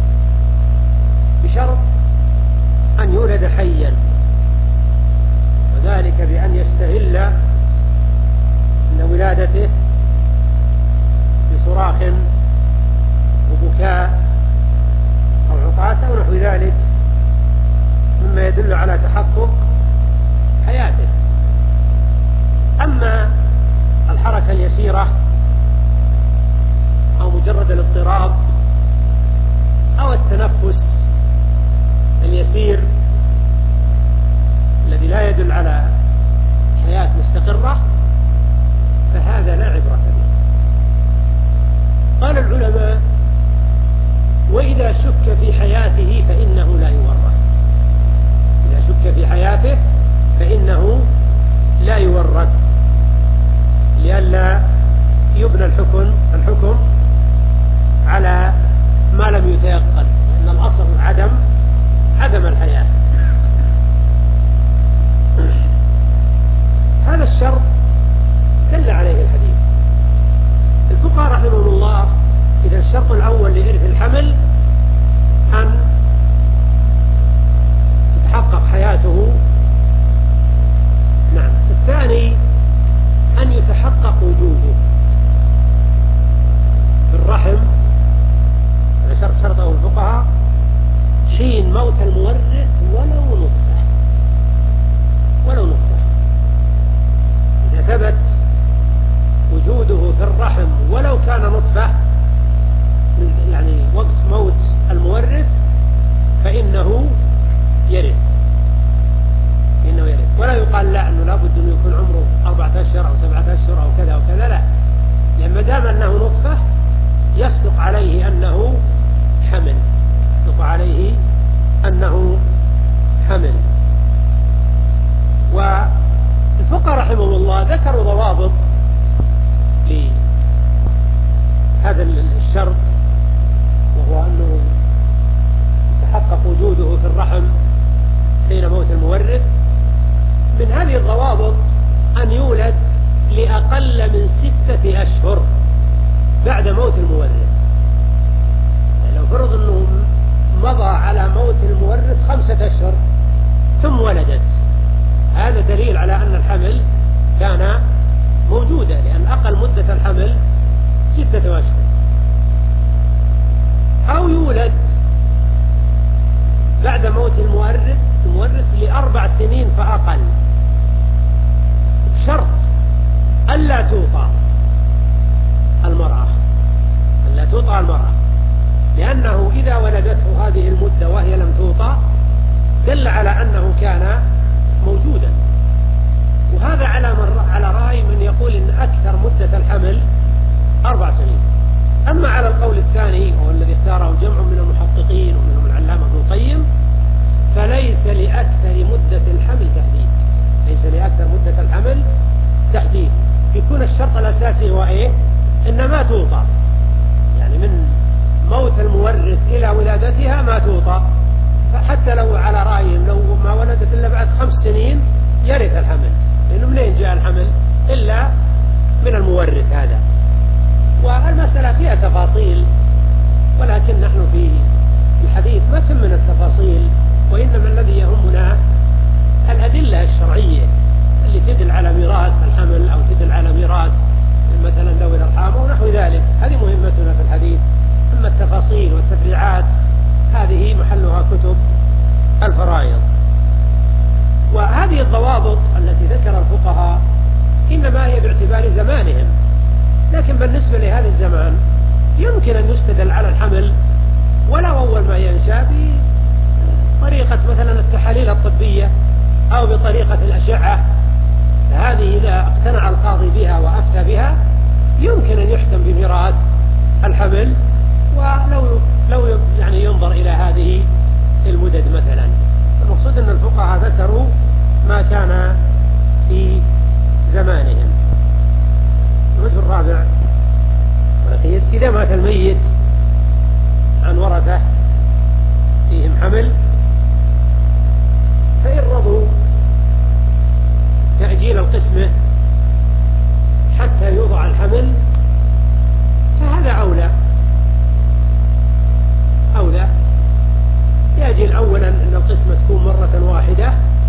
بشرط أن يولد حيا، وذلك بأن يستهل عند ولادته بصراخ وبكاء أو عطاس أو نحو ذلك مما يدل على تحقق حياته. أما الحركة اليسيرة أو مجرد الاضطراب أو التنفس اليسير الذي لا يدل على حياة مستقرة، فهذا لا عبرة به. قال العلماء: وإذا شك في حياته فإنه لا يورث. إذا شك في حياته فإنه لا يورث، لئلا يبنى الحكم الحكم على ما لم يتيقن، لأن الأصل عدم عدم الحياة. هذا الشرط دل عليه الحديث. الفقهاء رحمهم الله: إذا الشرط الأول لإرث الحمل أن تتحقق حياته، نعم. الثاني أن يتحقق وجوده في الرحم، هذا شرط شرطه الفقهاء، حين موت المورث ولو نطفة، ولو نطفة. إذا ثبت وجوده في الرحم ولو كان نطفة، يعني وقت موت المورث، فإنه يرث، إنه يرث. ولا يقال لا أنه لابد أن يكون عمره أربعة أشهر أو سبعة أشهر أو كذا وكذا، لا، لأن ما دام أنه نطفة يصدق عليه أنه حمل، يصدق عليه أنه حمل. والفقهاء رحمهم الله ذكروا ضوابط لهذا الشرط، وهو أنه يتحقق وجوده في الرحم حين موت المورث. من هذه دليل على أن الحمل كان موجودا، لأن أقل مدة الحمل ستة أشهر. أو يولد بعد موت المورث المورث لأربع سنين فأقل، شرط ألا توطى المرأة ألا توطى المرأة لأنه إذا ولدته هذه المدة وهي لم توطى دل على أنه كان موجودا. وهذا على على رأي من يقول إن أكثر مدة الحمل أربع سنين. أما على القول الثاني وهو الذي اختاره جمع من المحققين ومنهم العلامة ابن القيم، فليس لأكثر مدة الحمل تحديد ليس لأكثر مدة الحمل تحديد يكون الشرط الأساسي هو إيه؟ إن ما توطى، يعني من موت المورث إلى ولادتها ما توطى. فحتى لو على رأيهم لو ما ولدت إلا بعد خمس سنين يرث الحمل، لأنه منين جاء الحمل إلا من المورث هذا. والمسألة فيها تفاصيل، ولكن نحن في الحديث ما كم من التفاصيل، وإنما الذي يهمنا الأدلة الشرعية اللي تدل على ميراث الحمل أو تدل على ميراث مثلا ذوي الأرحام ونحو ذلك. هذه مهمتنا في الحديث. أما التفاصيل والتفريعات هذه محلها كتب الفرائض. وهذه الضوابط التي ذكر الفقهاء إنما هي باعتبار زمانهم، لكن بالنسبة لهذا الزمان يمكن أن يستدل على الحمل ولو أول ما ينشأ بطريقة مثلا التحاليل الطبية أو بطريقة الأشعة. هذه إذا اقتنع القاضي بها وأفتى بها يمكن أن يحكم بميراث الحمل، ولو لو يعني ينظر إلى هذه المدد مثلا. المقصود أن الفقهاء ذكروا ما كان في زمانهم. الوجه الرابع والأخير: إذا مات الميت عن ورثة فيهم حمل فإن رضوا تأجيل القسمة حتى يوضع الحمل فهذا أولى أولى يأجل أولا أن القسمة تكون مرة واحدة،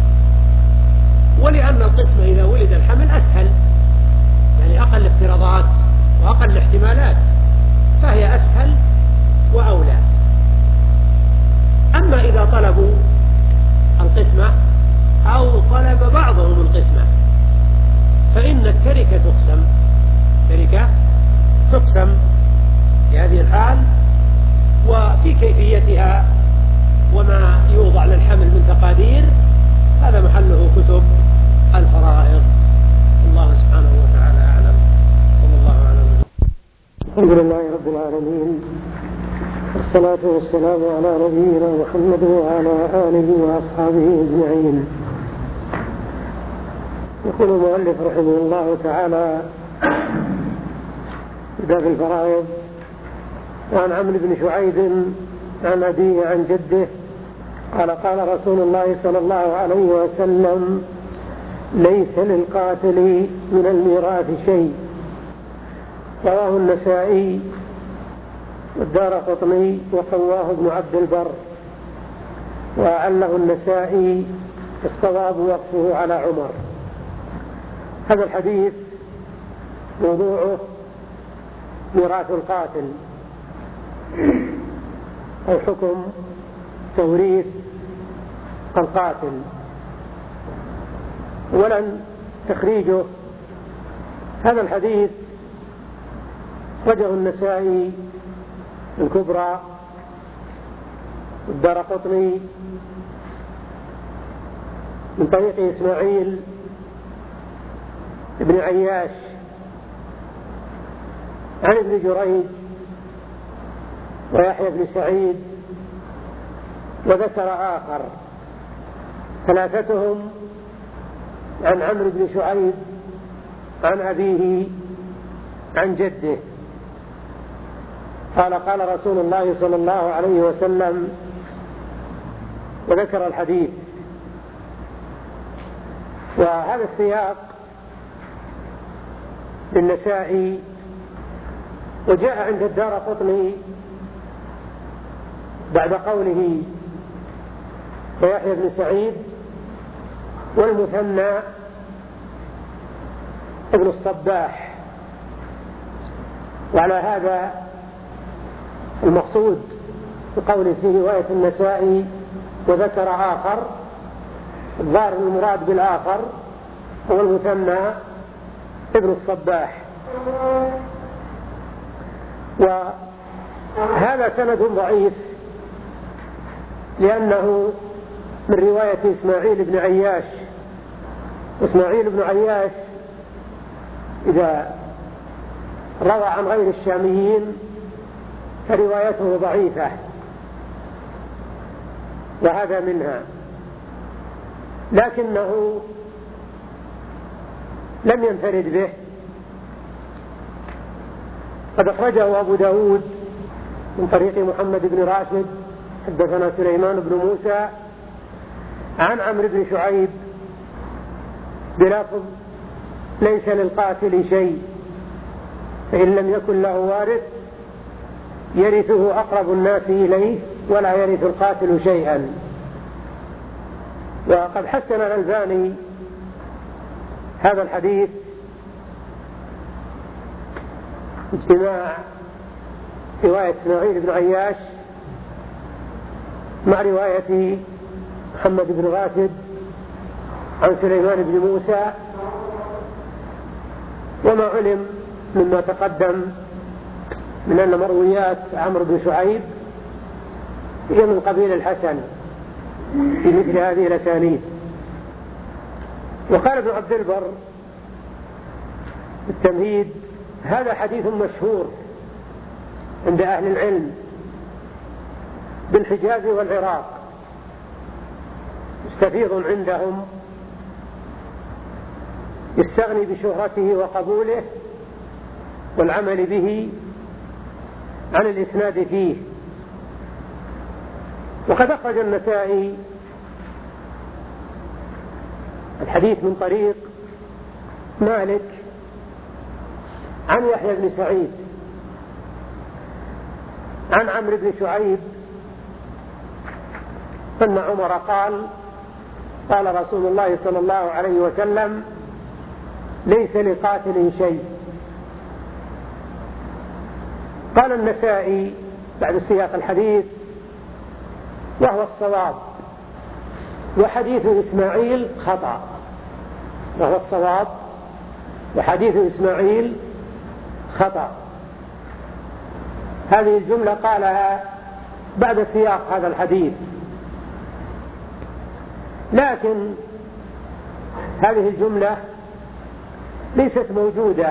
ولأن القسمة إذا ولد الحمل أسهل، يعني أقل افتراضات وأقل احتمالات، فهي أسهل وأولى. أما إذا طلبوا القسمة أو طلب بعضهم القسمة فإن التركة تقسم التركة تقسم في هذه الحال. وفي كيفيتها وما يوضع للحمل من تقادير هذا محله كتب الفرائض. الله سبحانه وتعالى أعلم، صلى الله على وسلم. الحمد لله رب العالمين، والصلاة والسلام على نبينا محمد وعلى آله وأصحابه أجمعين. يقول المؤلف رحمه الله تعالى في باب الفرائض: وعن عمرو بن شعيب عن أبيه عن جده قال: قال رسول الله صلى الله عليه وسلم: ليس للقاتل من الميراث شيء. رواه النسائي والدارقطني وقواه ابن عبد البر، وأعله النسائي. الصواب وقفه على عمر. هذا الحديث موضوعه ميراث القاتل أو حكم توريث القاتل. ولن تخريجه هذا الحديث وجه النسائي الكبرى والدارقطني من طريق إسماعيل ابن عياش عن ابن جريج ويحيى بن سعيد، وذكر آخر ثلاثتهم عن عمرو بن شعيب عن أبيه عن جده قال: قال رسول الله صلى الله عليه وسلم، وذكر الحديث. وهذا السياق للنسائي، وجاء عند الدارقطني بعد قوله ويحيى بن سعيد والمثنى ابن الصباح. وعلى هذا المقصود بقوله في رواية النسائي وذكر آخر، الظاهر المراد بالآخر هو المثنى ابن الصباح. وهذا سند ضعيف لأنه من رواية إسماعيل بن عياش، إسماعيل بن عياش إذا روى عن غير الشاميين فروايته ضعيفة، وهذا منها، لكنه لم ينفرد به، قد أخرجه أبو داود من طريق محمد بن راشد حدثنا سليمان بن موسى عن عمرو بن شعيب بلفظ ليس للقاتل شيء فإن لم يكن له وارث يرثه أقرب الناس إليه ولا يرث القاتل شيئا. وقد حسن الألباني هذا الحديث اجتماع رواية إسماعيل بن عياش مع رواية محمد بن راشد عن سليمان بن موسى، وما علم مما تقدم من أن مرويات عمرو بن شعيب هي من قبيل الحسن في مثل هذه الأسانيد. وقال ابن عبد البر بالتمهيد هذا حديث مشهور عند أهل العلم بالحجاز والعراق، مستفيض عندهم، يستغني بشهرته وقبوله والعمل به عن الإسناد فيه. وقد أخرج النسائي الحديث من طريق مالك عن يحيى بن سعيد عن عمرو بن شعيب أن عمر قال قال رسول الله صلى الله عليه وسلم ليس لقاتل شيء. قال النسائي بعد سياق الحديث وهو الصواب، وحديث إسماعيل خطأ، وهو الصواب وحديث إسماعيل خطأ. هذه الجملة قالها بعد سياق هذا الحديث، لكن هذه الجملة ليست موجودة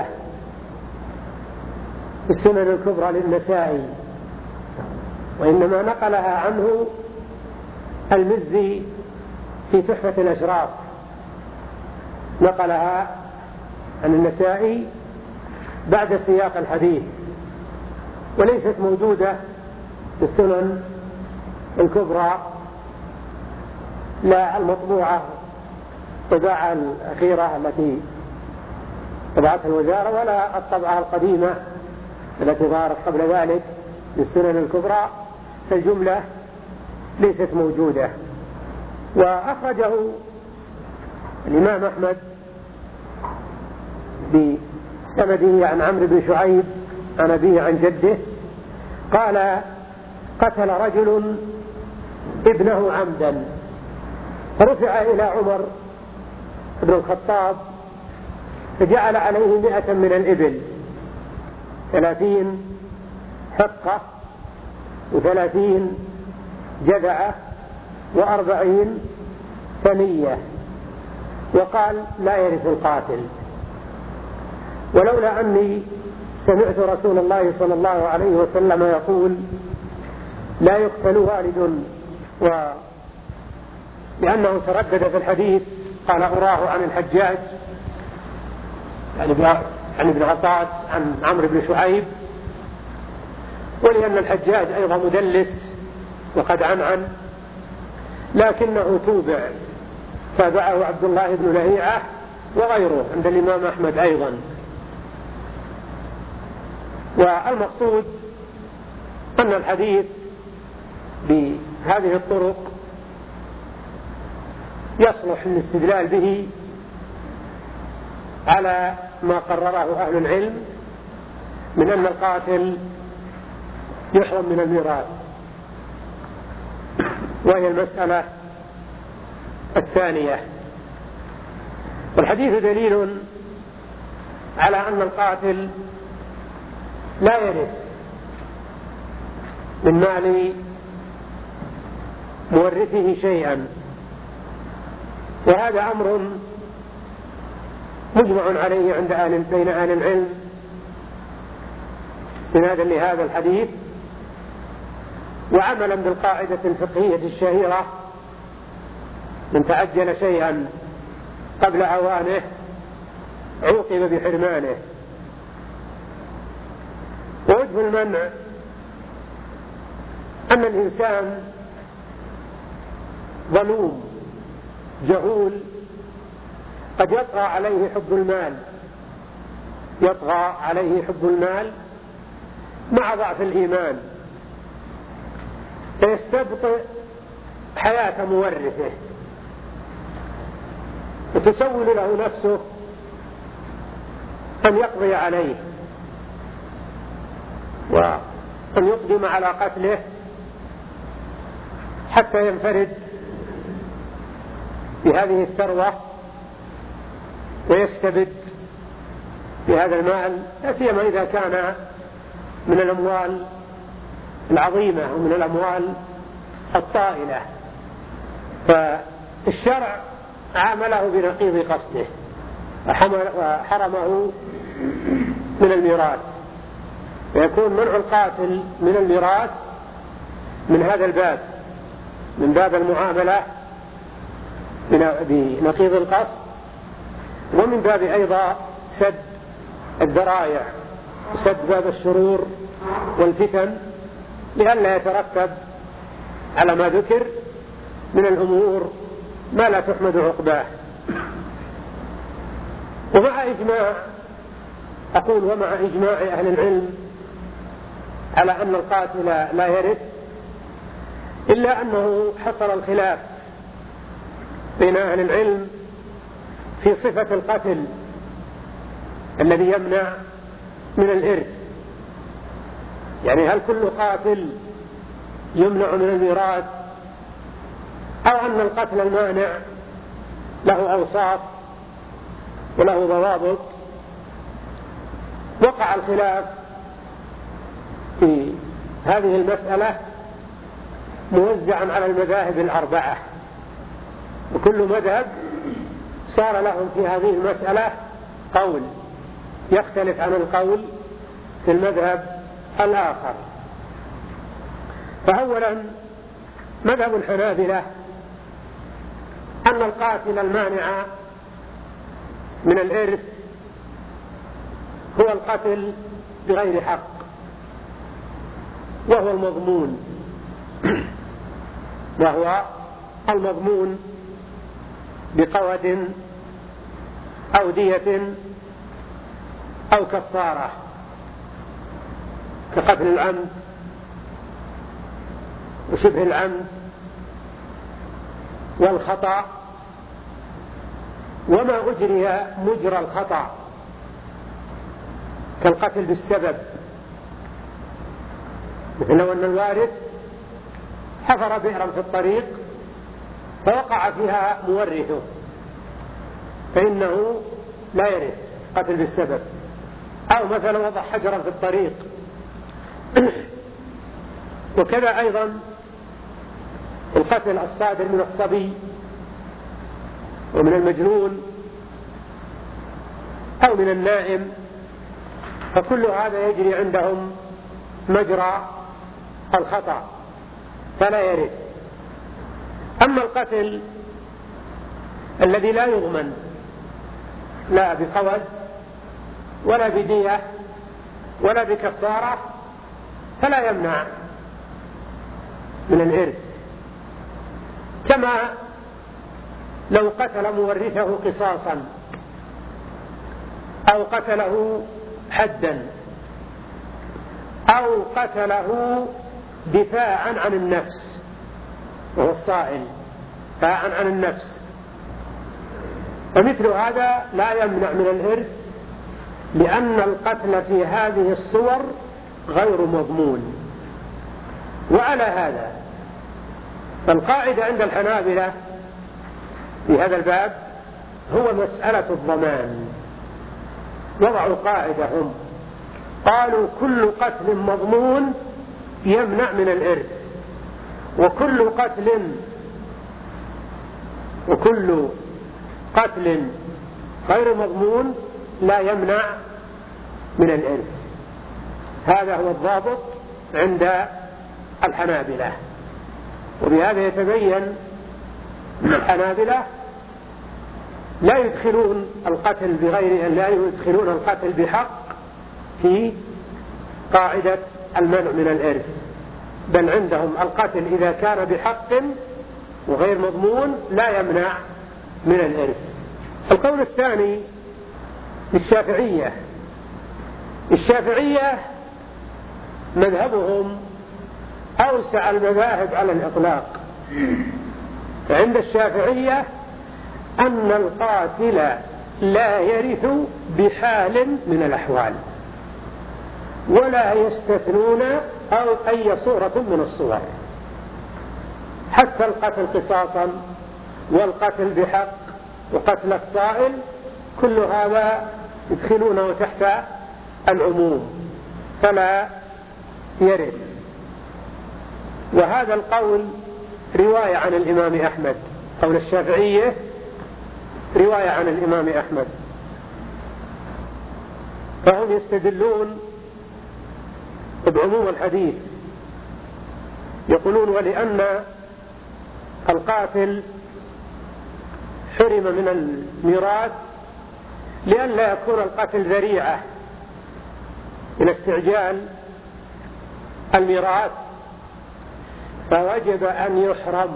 في السنن الكبرى للنسائي، وإنما نقلها عنه المزي في تحفة الأشراف، نقلها عن النسائي بعد سياق الحديث، وليست موجودة في السنن الكبرى، لا المطبوعة الطباعة الأخيرة التي طبعتها الوزارة ولا الطبعة القديمة التي ظهرت قبل ذلك للسنن الكبرى، فالجملة ليست موجودة. وأخرجه الإمام أحمد بسنده عن عمرو بن شعيب عن أبيه عن جده قال قتل رجل ابنه عمدا، فرفع إلى عمر بن الخطاب فجعل عليه مئة من الإبل، ثلاثين حقة وثلاثين جذعة وأربعين ثنية، وقال لا يرث القاتل. ولولا أني سمعت رسول الله صلى الله عليه وسلم يقول لا يقتل والد، ولأنه تردد في الحديث قال أراه عن الحجاج يعني عن ابن عطاس عن عمرو بن شعيب، ولأن الحجاج أيضا مدلس وقد عنعن، لكنه توبع تابعه عبد الله بن لهيعة وغيره عند الإمام أحمد أيضا. والمقصود أن الحديث بهذه الطرق يصلح الاستدلال به على ما قرره أهل العلم من أن القاتل يحرم من الميراث، وهي المسألة الثانية. والحديث دليل على أن القاتل لا يرث من مال مورثه شيئا، وهذا أمر مجمع عليه عند أهل بين أهل العلم استنادا لهذا الحديث، وعملا بالقاعدة الفقهية الشهيرة: من تعجل شيئا قبل أوانه عوقب بحرمانه. ووجه المنع أن الإنسان ظلوم جهول قد يطغى عليه حب المال يطغى عليه حب المال مع ضعف الإيمان، فيستبطئ حياة مورثه، وتسول له نفسه أن يقضي عليه وأن يقدم على قتله حتى ينفرد بهذه الثروة ويستبد بهذا المال، لا سيما إذا كان من الأموال العظيمة ومن الأموال الطائلة. فالشرع عامله بنقيض قصده وحرمه من الميراث، ويكون منع القاتل من الميراث من هذا الباب، من باب المعاملة بنقيض القصد، ومن باب أيضا سد الذرائع وسد باب الشرور والفتن، لئلا يترتب على ما ذكر من الأمور ما لا تحمد عقباه. ومع إجماع أقول ومع إجماع أهل العلم على أن القاتل لا يرث، إلا أنه حصل الخلاف بين أهل العلم في صفة القتل الذي يمنع من الإرث، يعني هل كل قاتل يمنع من الميراث، أو أن القتل المانع له أوصاف وله ضوابط. وقع الخلاف في هذه المسألة موزعا على المذاهب الأربعة، وكل مذهب صار لهم في هذه المسألة قول يختلف عن القول في المذهب الآخر. فأولا مذهب الحنابلة أن القاتل المانع من الإرث هو القتل بغير حق، وهو المضمون وهو المضمون بقود أو دية أو كفارة، كقتل العمد وشبه العمد والخطأ، وما أجري مجرى الخطأ كالقتل بالسبب، مثل لو أن الوارث حفر بئرا في الطريق فوقع فيها مورثه فإنه لا يرث قتل بالسبب، أو مثلا وضع حجرا في الطريق. وكذا أيضا القتل الصادر من الصبي ومن المجنون أو من النائم، فكل هذا يجري عندهم مجرى الخطأ فلا يرث. أما القتل الذي لا يضمن لا بقود ولا بدية ولا بكفارة فلا يمنع من الإرث، كما لو قتل مورثه قصاصا أو قتله حدا أو قتله دفاعا عن النفس، وهو الصائل دفاعا عن النفس، فمثل هذا لا يمنع من الإرث، لأن القتل في هذه الصور غير مضمون. وعلى هذا فالقاعدة عند الحنابلة في هذا الباب هو مسألة الضمان. وضعوا قاعدة هم قالوا كل قتل مضمون يمنع من الإرث، وكل قتل وكل قتل غير مضمون لا يمنع من الإرث. هذا هو الضابط عند الحنابلة. وبهذا يتبين أن الحنابلة لا يدخلون القتل بغير لا يدخلون القتل بحق في قاعدة المنع من الإرث، بل عندهم القتل إذا كان بحق وغير مضمون لا يمنع من الإرث. القول الثاني للشافعية. الشافعية مذهبهم أوسع المذاهب على الإطلاق. عند الشافعية أن القاتل لا يرث بحال من الأحوال، ولا يستثنون أو أي صورة من الصور، حتى القتل قصاصا والقتل بحق وقتل الصائل كل هذا يدخلونه تحت العموم فلا يرث. وهذا القول رواية عن الإمام أحمد، قول الشافعية رواية عن الإمام أحمد، فهم يستدلون بعموم الحديث، يقولون ولأن القاتل حرم من الميراث لئلا يكون القتل ذريعة إلى استعجال الميراث، فوجب أن يحرم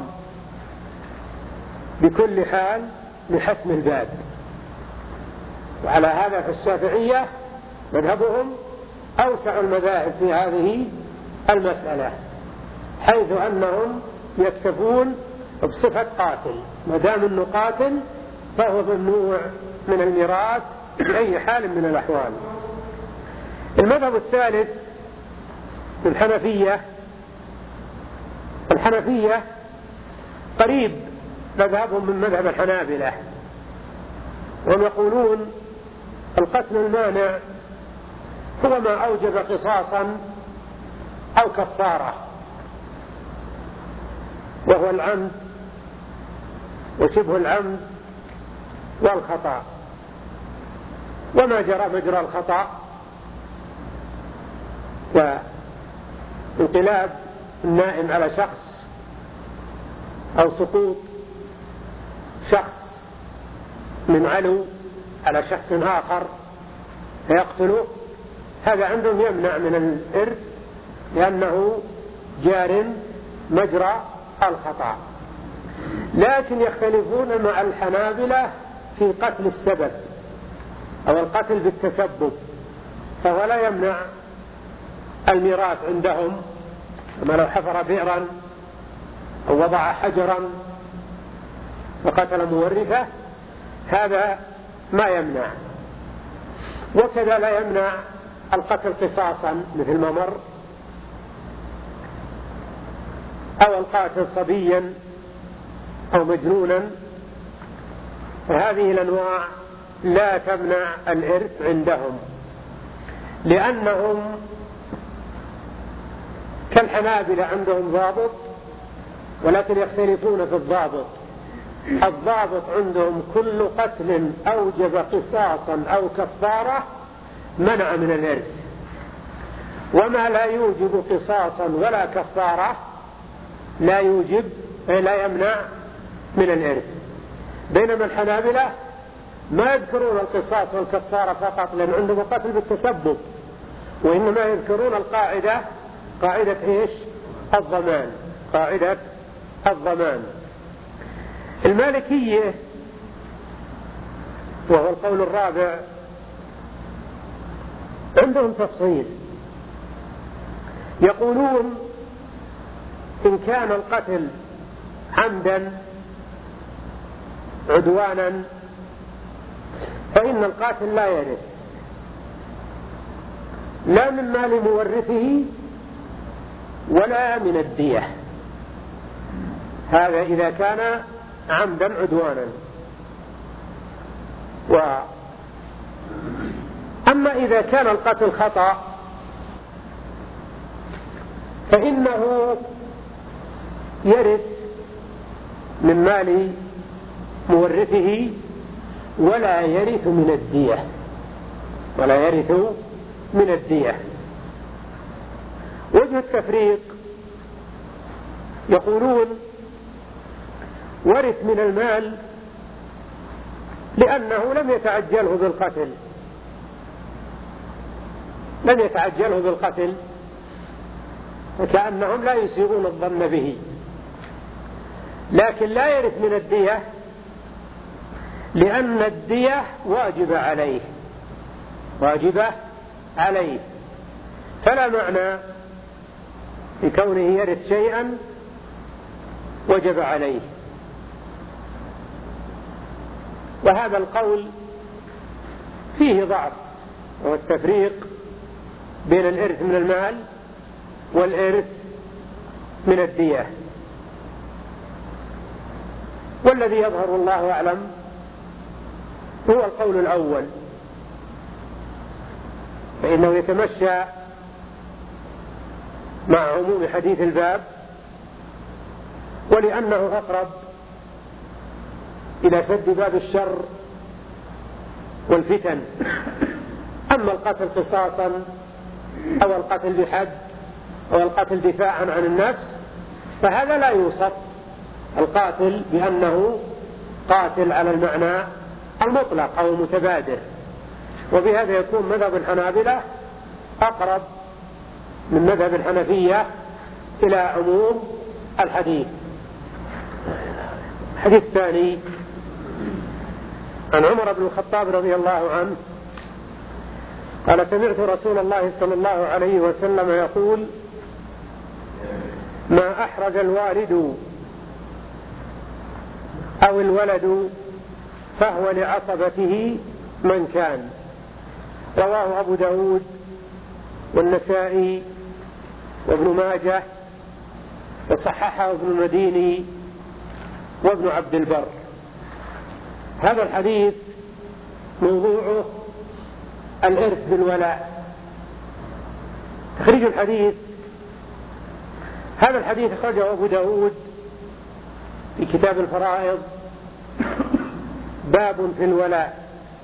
بكل حال لحسم الباب. وعلى هذا فالشافعية مذهبهم أوسع المذاهب في هذه المسألة، حيث أنهم يكتفون بصفة قاتل، ما دام أنه قاتل فهو ممنوع من الميراث بأي حال من الأحوال. المذهب الثالث الحنفية. الحنفية قريب مذهبهم من مذهب الحنابلة، وهم يقولون القتل المانع هو ما أوجب قصاصا أو كفارة، وهو العمد وشبه العمد والخطأ، وما جرى مجرى الخطأ وانقلاب النائم على شخص أو سقوط شخص من علو على شخص آخر فيقتله، هذا عندهم يمنع من الإرث لأنه جار مجرى الخطأ. لكن يختلفون مع الحنابلة في قتل السبب أو القتل بالتسبب، فهو لا يمنع الميراث عندهم، كما لو حفر بئرا أو وضع حجرا وقتل مورثه هذا ما يمنع. وكذا لا يمنع القتل قصاصا مثل ما مر، أو القاتل صبيا أو مجنونا، وهذه الأنواع لا تمنع الإرث عندهم، لأنهم كالحنابلة عندهم ضابط ولكن يختلفون في الضابط. الضابط عندهم كل قتل أوجب قصاصا أو كفارة منع من الإرث، وما لا يوجب قصاصا ولا كفارة لا يوجب لا يمنع من الإرث. بينما الحنابلة ما يذكرون القصاص والكفارة فقط، لأن عندهم قتل بالتسبب، وإنما يذكرون القاعدة قاعدة إيش؟ الضمان، قاعدة الضمان. المالكية وهو القول الرابع عندهم تفصيل، يقولون إن كان القتل عمدا عدوانا فإن القاتل لا يرث لا من مال مورثه ولا من الدية، هذا إذا كان عمدا عدوانا. و أما إذا كان القتل خطأ فإنه يرث من مال مورثه ولا يرث من الدية، ولا يرث من الدية. وجه التفريق يقولون ورث من المال لأنه لم يتعجله بالقتل، لم يتعجله بالقتل فكأنهم لا يسيئون الظن به، لكن لا يرث من الدية لأن الدية واجبة عليه، واجبة عليه، فلا معنى لكونه يرث شيئا وجب عليه. وهذا القول فيه ضعف، وهو التفريق بين الإرث من المال والإرث من الدية. والذي يظهر الله أعلم هو القول الأول، فإنه يتمشى مع عموم حديث الباب، ولأنه أقرب إلى سد باب الشر والفتن. أما القتل قصاصا أو القتل بحد أو القتل دفاعا عن النفس فهذا لا يوصف القاتل بأنه قاتل على المعنى المطلق أو المتبادر، وبهذا يكون مذهب الحنابلة أقرب من مذهب الحنفية إلى عموم الحديث. الحديث الثاني عن عمر بن الخطاب رضي الله عنه قال: سمعت رسول الله صلى الله عليه وسلم يقول: ما أحرج الوالد أو الولد فهو لعصبته من كان. رواه أبو داود والنسائي وابن ماجه وصححه ابن المديني وابن عبد البر. هذا الحديث موضوعه الإرث بالولاء. تخريج الحديث: هذا الحديث أخرجه أبو داود في كتاب الفرائض باب في الولاء،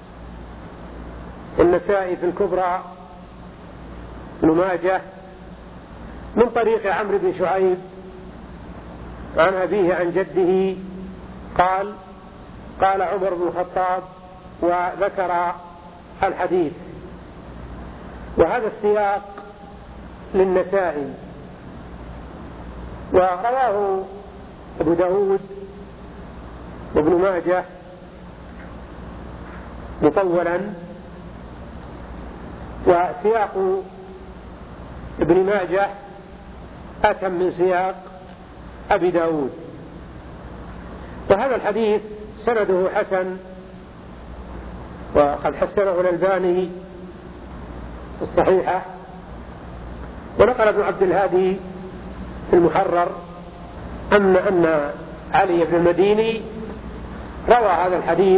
والنسائي في الكبرى، ابن ماجه من طريق عمرو بن شعيب عن أبيه عن جده قال: قال عمر بن الخطاب، وذكر الحديث. وهذا السياق للنسائي، ورواه أبو داود وابن ماجه مطولا، وسياق ابن ماجه أتم من سياق أبي داود. وهذا الحديث سنده حسن، وقد حسنه الألباني في الصحيحة. ونقل ابن عبد الهادي في المحرر أن أن علي بن المديني روى هذا الحديث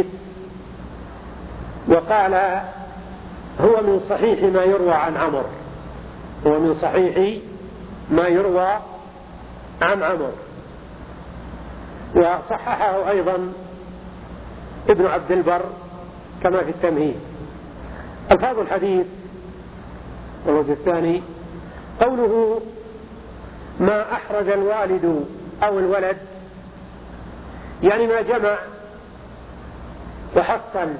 وقال: هو من صحيح ما يروى عن عمر، هو من صحيح ما يروى عن عمر. وصححه أيضا ابن عبد البر كما في التمهيد. ألفاظ الحديث: الوجه الثاني قوله: ما أحرج الوالد أو الولد، يعني ما جمع وحصل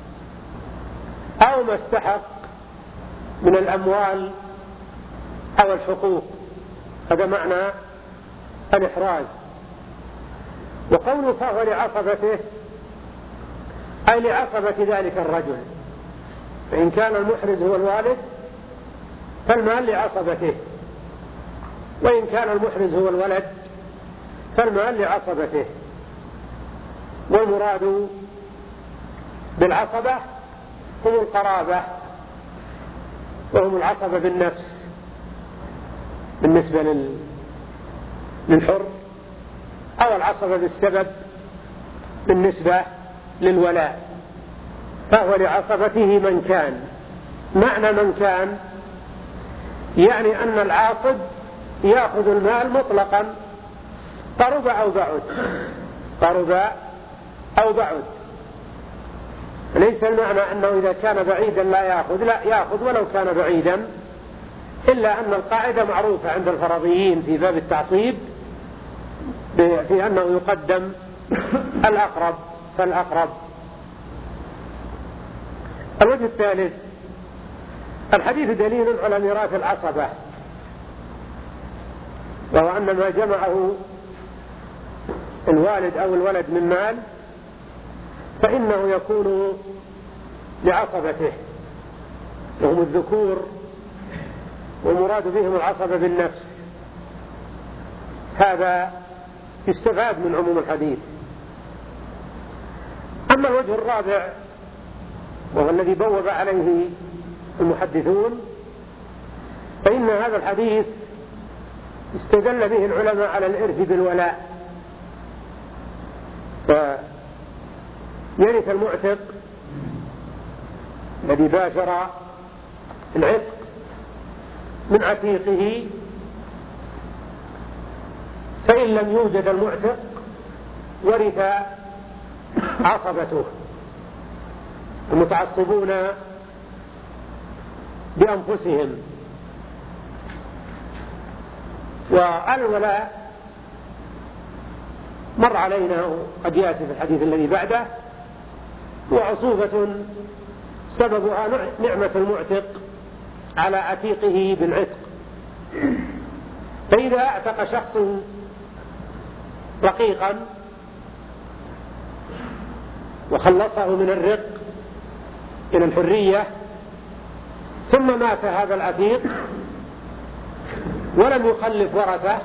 أو ما استحق من الأموال أو الحقوق، هذا معنى الإحراز. وقوله فهو لعصبته أي لعصبة ذلك الرجل، فإن كان المحرز هو الوالد فالمال لعصبته، وإن كان المحرز هو الولد فالمال لعصبته. والمراد بالعصبة هم القرابة وهم العصبة بالنفس بالنسبة للحر، أو العصبة بالسبب بالنسبة للولاء، فهو لعصبته من كان. معنى من كان يعني أن العاصب يأخذ المال مطلقا قرب أو بعد، قرب أو بعد، ليس المعنى أنه إذا كان بعيدا لا يأخذ، لا يأخذ ولو كان بعيدا، إلا أن القاعدة معروفة عند الفرضيين في باب التعصيب في أنه يقدم الأقرب فالأقرب. الوجه الثالث: الحديث دليل على ميراث العصبة، وهو أن ما جمعه الوالد أو الولد من مال فإنه يكون لعصبته، وهم الذكور، ومراد بهم العصبة بالنفس. هذا يستفاد من عموم الحديث. أما الوجه الرابع وهو الذي بوب عليه المحدثون، فإن هذا الحديث استدل به العلماء على الإرث بالولاء، فيرث المعتق الذي باشر العتق من عتيقه، فإن لم يوجد المعتق ورث عصبته المتعصبون بأنفسهم. والولاء مر علينا قد يأتي في الحديث الذي بعده، وعصوبة سببها نعمة المعتق على عتيقه بالعتق. فإذا اعتق شخص رقيقا وخلصه من الرق إلى الحرية، ثم مات هذا العتيق ولم يخلف ورثة،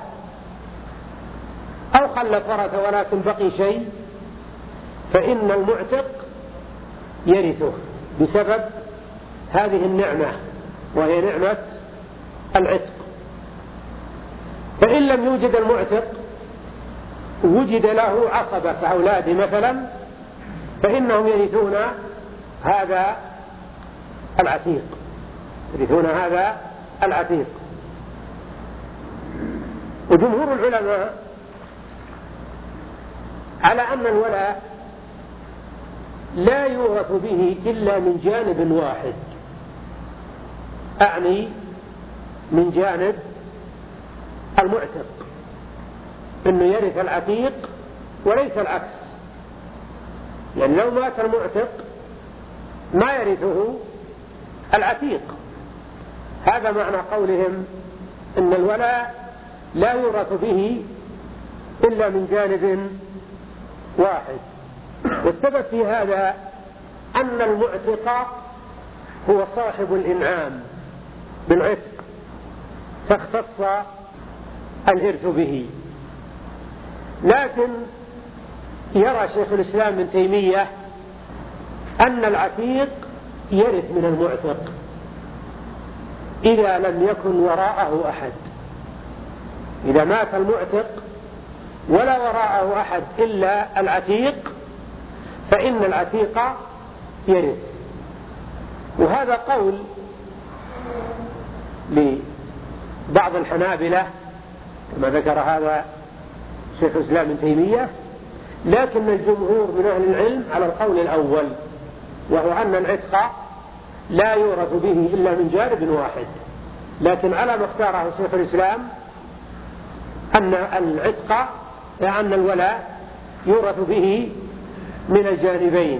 أو خلف ورثة ولكن بقي شيء، فإن المعتق يرثه بسبب هذه النعمة وهي نعمة العتق. فإن لم يوجد المعتق وجد له عصبة كأولاده مثلا، فإنهم يرثون هذا العتيق، يرثون هذا العتيق. وجمهور العلماء على أن الولاء لا يورث به إلا من جانب واحد، أعني من جانب المعتق، إنه يرث العتيق وليس العكس. يعني لو مات المعتق ما يرثه العتيق. هذا معنى قولهم إن الولاء لا يورث به إلا من جانب واحد. والسبب في هذا أن المعتق هو صاحب الإنعام بالعتق، فاختص الإرث به. لكن يرى شيخ الإسلام ابن تيمية أن العتيق يرث من المعتق إذا لم يكن وراءه أحد. إذا مات المعتق ولا وراءه أحد إلا العتيق فإن العتيق يرث. وهذا قول لبعض الحنابلة كما ذكر هذا شيخ الإسلام ابن تيمية، لكن الجمهور من أهل العلم على القول الأول، وهو أن العتق لا يورث به إلا من جانب واحد. لكن على ما اختاره شيخ الإسلام أن العتق أن الولاء يورث به من الجانبين.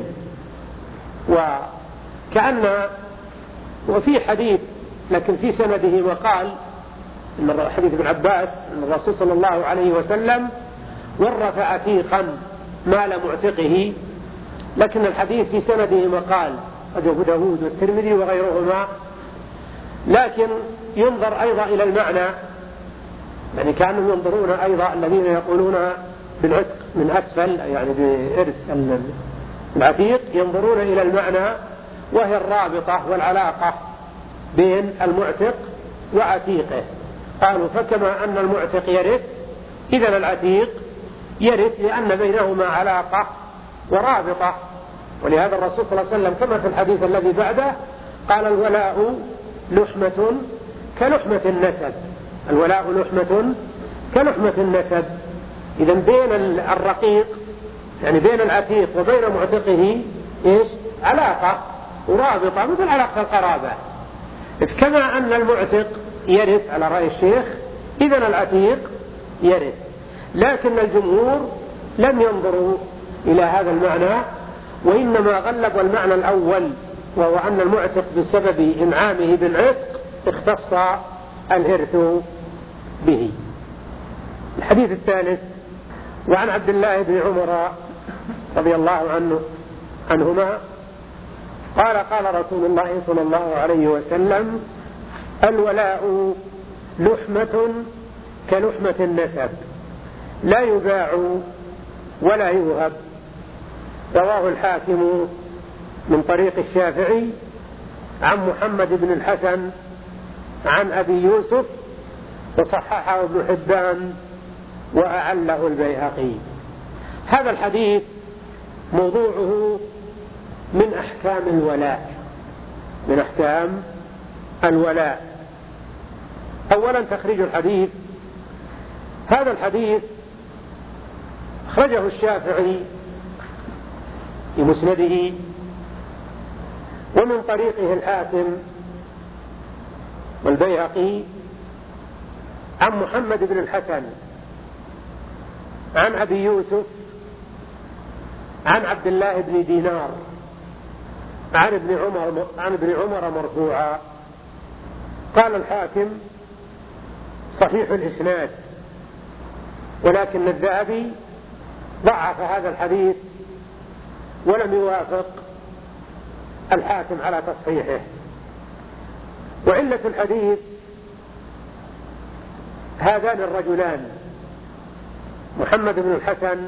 وكأن وفي حديث لكن في سنده وقال إن حديث ابن عباس أن الرسول صلى الله عليه وسلم ورث عتيقا مال معتقه، لكن الحديث في سنده مقال قد أبو داود والترمذي وغيرهما. لكن ينظر أيضا إلى المعنى، يعني كانوا ينظرون أيضا الذين يقولون بالعتق من أسفل يعني بإرث العتيق، ينظرون إلى المعنى وهي الرابطة والعلاقة بين المعتق وعتيقه. قالوا فكما أن المعتق يرث إذن العتيق يرث، لأن بينهما علاقة ورابطة. ولهذا الرسول صلى الله عليه وسلم كما في الحديث الذي بعده قال الولاء لحمة كلحمة النسب، الولاء لحمة كلحمة النسب. إذن بين الرقيق يعني بين العتيق وبين معتقه إيش؟ علاقة ورابطة مثل علاقة القرابة. كما أن المعتق يرث على رأي الشيخ إذن العتيق يرث، لكن الجمهور لم ينظروا إلى هذا المعنى، وإنما غلبوا المعنى الأول، وهو أن المعتق بسبب إنعامه بالعتق اختص الإرث به. الحديث الثالث: وعن عبد الله بن عمر رضي الله عنه عنهما قال قال رسول الله صلى الله عليه وسلم: الولاء لحمة كلحمة النسب لا يباع ولا يوهب. رواه الحاكم من طريق الشافعي عن محمد بن الحسن عن أبي يوسف، وصححه ابن حبان وأعله البيهقي. هذا الحديث موضوعه من أحكام الولاء، من أحكام الولاء. أولا تخريج الحديث. هذا الحديث أخرجه الشافعي في مسنده، ومن طريقه الحاكم والبيهقي عن محمد بن الحسن عن أبي يوسف عن عبد الله بن دينار عن ابن عمر عن ابن عمر مرفوعا. قال الحاكم: صحيح الإسناد، ولكن الذهبي ضعف هذا الحديث ولم يوافق الحاكم على تصحيحه. وعلة الحديث هذان الرجلان: محمد بن الحسن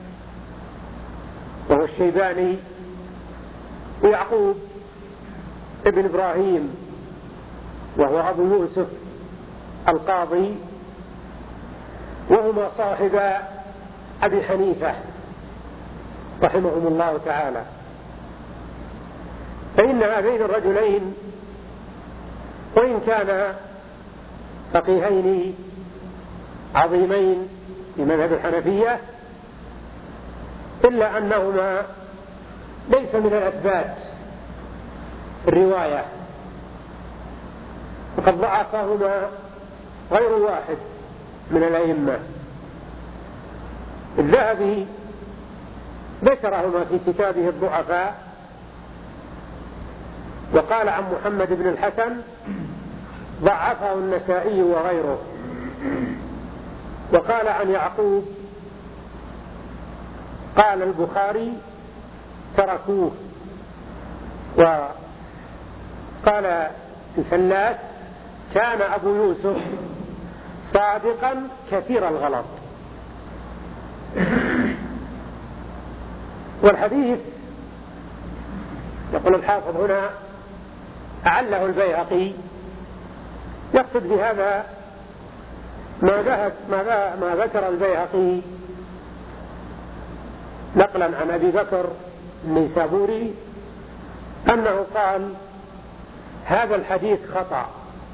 وهو الشيباني، ويعقوب ابن إبراهيم وهو أبو يوسف القاضي، وهما صاحبا أبي حنيفة رحمهم الله تعالى. فإن هذين الرجلين وإن كانا فقيهين عظيمين في مذهب الحنفية، إلا أنهما ليس من الأثبات في الرواية، وقد ضعفهما غير واحد من الأئمة. الذهبي ذكرهما في كتابه الضعفاء، وقال عن محمد بن الحسن: ضعفه النسائي وغيره. وقال عن يعقوب: قال البخاري: تركوه. وقال الفلاس: كان أبو يوسف صادقا كثير الغلط. والحديث يقول الحافظ هنا أعله البيهقي، يقصد بهذا ما, ما, ما ذكر البيهقي نقلا عن أبي بكر النيسابوري أنه قال: هذا الحديث خطأ،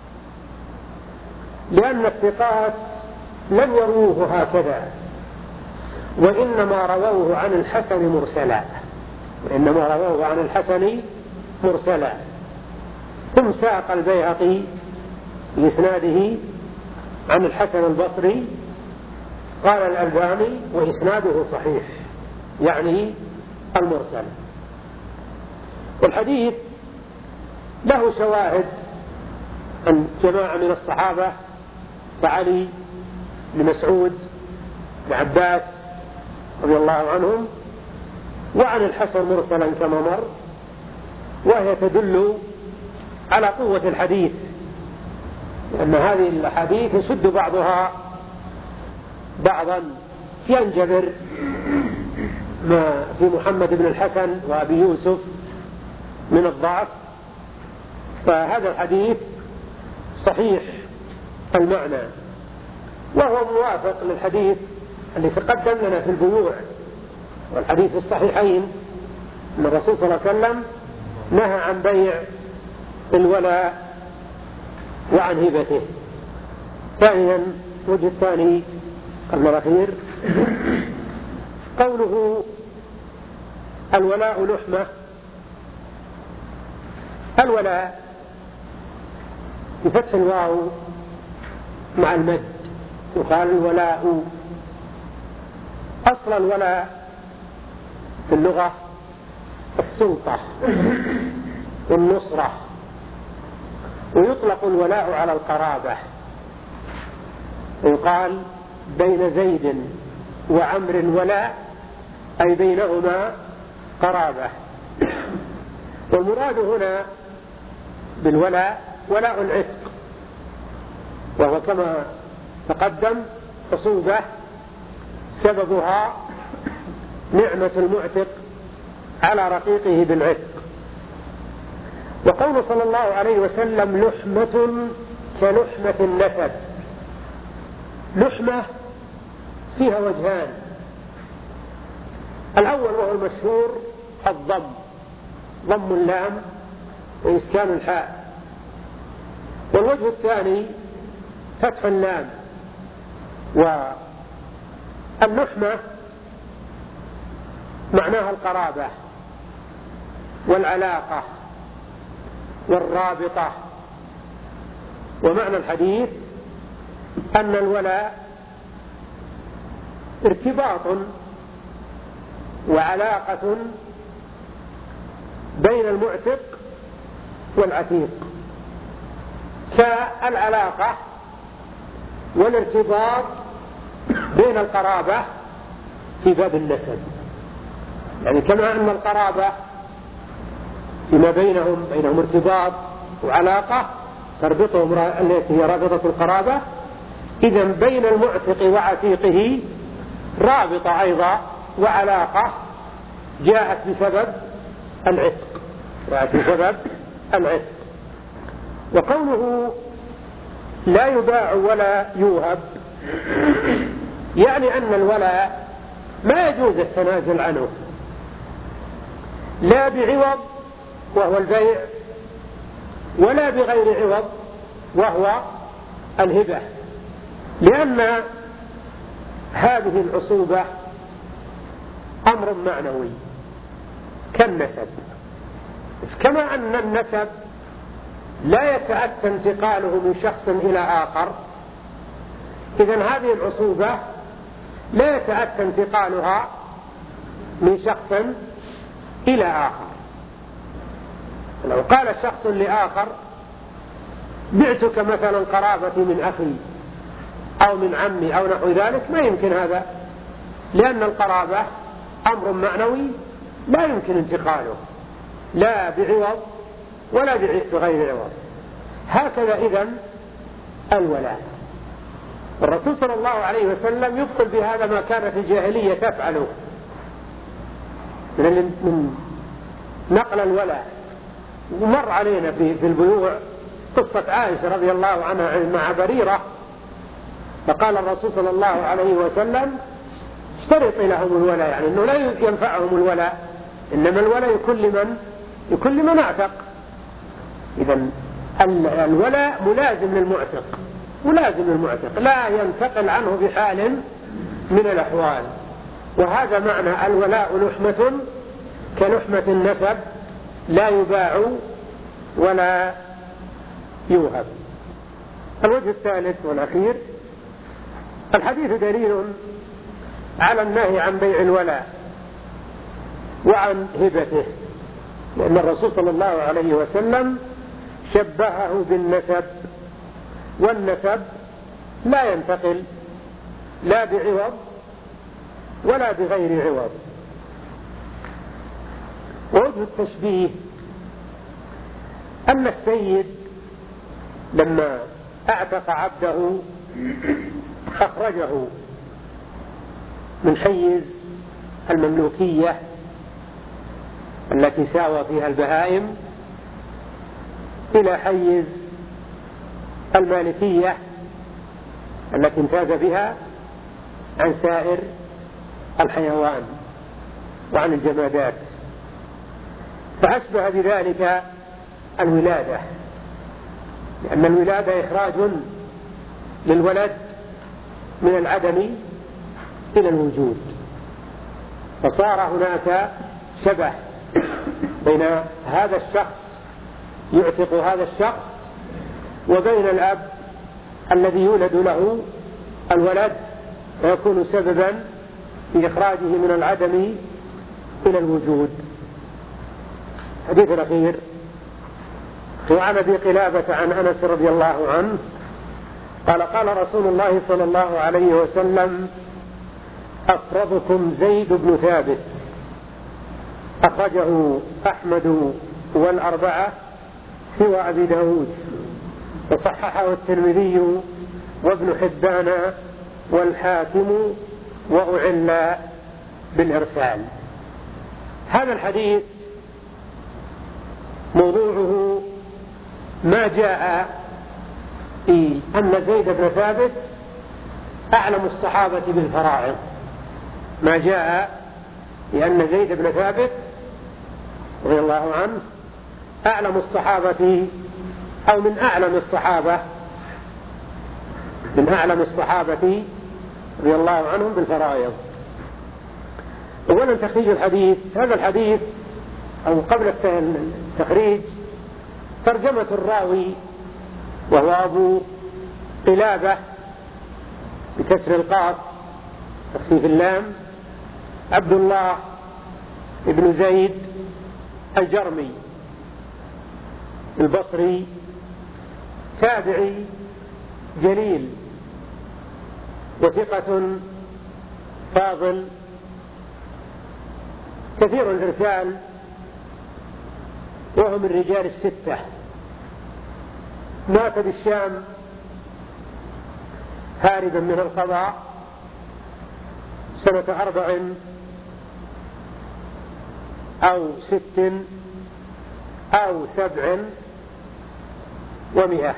لأن الثقات لم يروه هكذا، وإنما رووه عن الحسن مرسلا وإنما رووه عن الحسن مرسلا. ثم ساق البيهقي بإسناده عن الحسن البصري، قال الألباني: وإسناده صحيح، يعني المرسل. والحديث له شواهد عن جماعة من الصحابة كعلي بن مسعود بن عباس رضي الله عنهم، وعن الحسن مرسلا كما مر، وهي تدل على قوة الحديث، لأن هذه الأحاديث يسد بعضها بعضا. ينجبر ما في محمد بن الحسن وأبي يوسف من الضعف، فهذا الحديث صحيح المعنى، وهو موافق للحديث اللي تقدم لنا في البيوع، والحديث الصحيحين أن الرسول صلى الله عليه وسلم نهى عن بيع الولاء وعن هبته. ثانيا، وجه الثاني قبل الأخير، قوله الولاء لحمة. الولاء بفتح الواو مع المد يقال الولاء. أصل الولاء في اللغة السلطة والنصرة، ويطلق الولاء على القرابة، ويقال بين زيد وعمر ولاء، أي بينهما قرابة. والمراد هنا بالولاء ولاء العتق، وهو كما تقدم عصوبة سببها نعمة المعتق على رقيقه بالعتق. وقول صلى الله عليه وسلم لحمة كلحمة النسب. لحمة فيها وجهان، الأول وهو المشهور الضم، ضم اللام وإسكان الحاء، والوجه الثاني فتح اللام. واللحمة معناها القرابة والعلاقة والرابطة. ومعنى الحديث أن الولاء ارتباط وعلاقة بين المعتق والعتيق، كالعلاقة والارتباط بين القرابة في باب النسب. يعني كما أن القرابة فيما بينهم بينهم ارتباط وعلاقة تربطهم التي هي رابطة القرابة، إذن بين المعتق وعتيقه رابطة أيضا وعلاقة جاءت بسبب العتق، جاءت بسبب العتق. وقوله لا يباع ولا يوهب يعني أن الولاء ما يجوز التنازل عنه، لا بعوض وهو البيع، ولا بغير عوض وهو الهبة، لأن هذه العصوبة أمر معنوي كالنسب، كما أن النسب لا يتأتى انتقاله من شخص إلى آخر، إذن هذه العصوبة لا يتأتى انتقالها من شخص إلى آخر. لو قال شخص لآخر بعتك مثلا قرابتي من أخي أو من عمي أو نحو ذلك، ما يمكن هذا، لأن القرابة أمر معنوي لا يمكن انتقاله لا بعوض ولا بغير عوض. هكذا إذن الولاء. الرسول صلى الله عليه وسلم يبطل بهذا ما كانت الجاهلية تفعله من نقل الولاء. ومر علينا في البيوع قصة عائشة رضي الله عنها مع بريرة، فقال الرسول صلى الله عليه وسلم اشترط لهم الولاء، يعني أنه لا ينفعهم الولاء، إنما الولاء يكون لمن يكون لمن اعتق. إذن الولاء ملازم للمعتق، ملازم للمعتق لا ينتقل عنه بحال من الأحوال. وهذا معنى الولاء لحمة كلحمة النسب لا يباع ولا يوهب. الوجه الثالث والأخير، الحديث دليل على النهي عن بيع الولاء وعن هبته، لأن الرسول صلى الله عليه وسلم شبهه بالنسب، والنسب لا ينتقل لا بعوض ولا بغير عوض. ووجه التشبيه أن السيد لما اعتق عبده أخرجه من حيز المملوكية التي ساوى فيها البهائم إلى حيز المالكية التي امتاز بها عن سائر الحيوان وعن الجمادات، فأشبه بذلك الولادة، لأن الولادة إخراج للولد من العدم إلى الوجود، فصار هناك شبه بين هذا الشخص يعتق هذا الشخص وبين الأب الذي يولد له الولد ويكون سببا في إخراجه من العدم إلى الوجود. حديث الأخير وعن أبي قلابة عن أنس رضي الله عنه قال قال رسول الله صلى الله عليه وسلم أقربكم زيد بن ثابت، أخرجه أحمد والأربعة سوى أبي داود، وصححه الترمذي وابن حبان والحاكم وأعل بالإرسال. هذا الحديث موضوعه ما جاء في أن زيد بن ثابت أعلم الصحابة بالفرائض، ما جاء لأن زيد بن ثابت رضي الله عنه أعلم الصحابة أو من أعلم الصحابة من أعلم الصحابة رضي الله عنهم بالفرائض. أولا تخريج الحديث. هذا الحديث أو قبل التخريج ترجمة الراوي وهو أبو قلابة بكسر القاف تخفيف اللام عبد الله ابن زيد الجرمي البصري، تابعي جليل وثقة فاضل كثير الإرسال، وهو من رجال الستة، مات بالشام هاربا من القضاء سنة أربع أو ست أو سبع ومئة.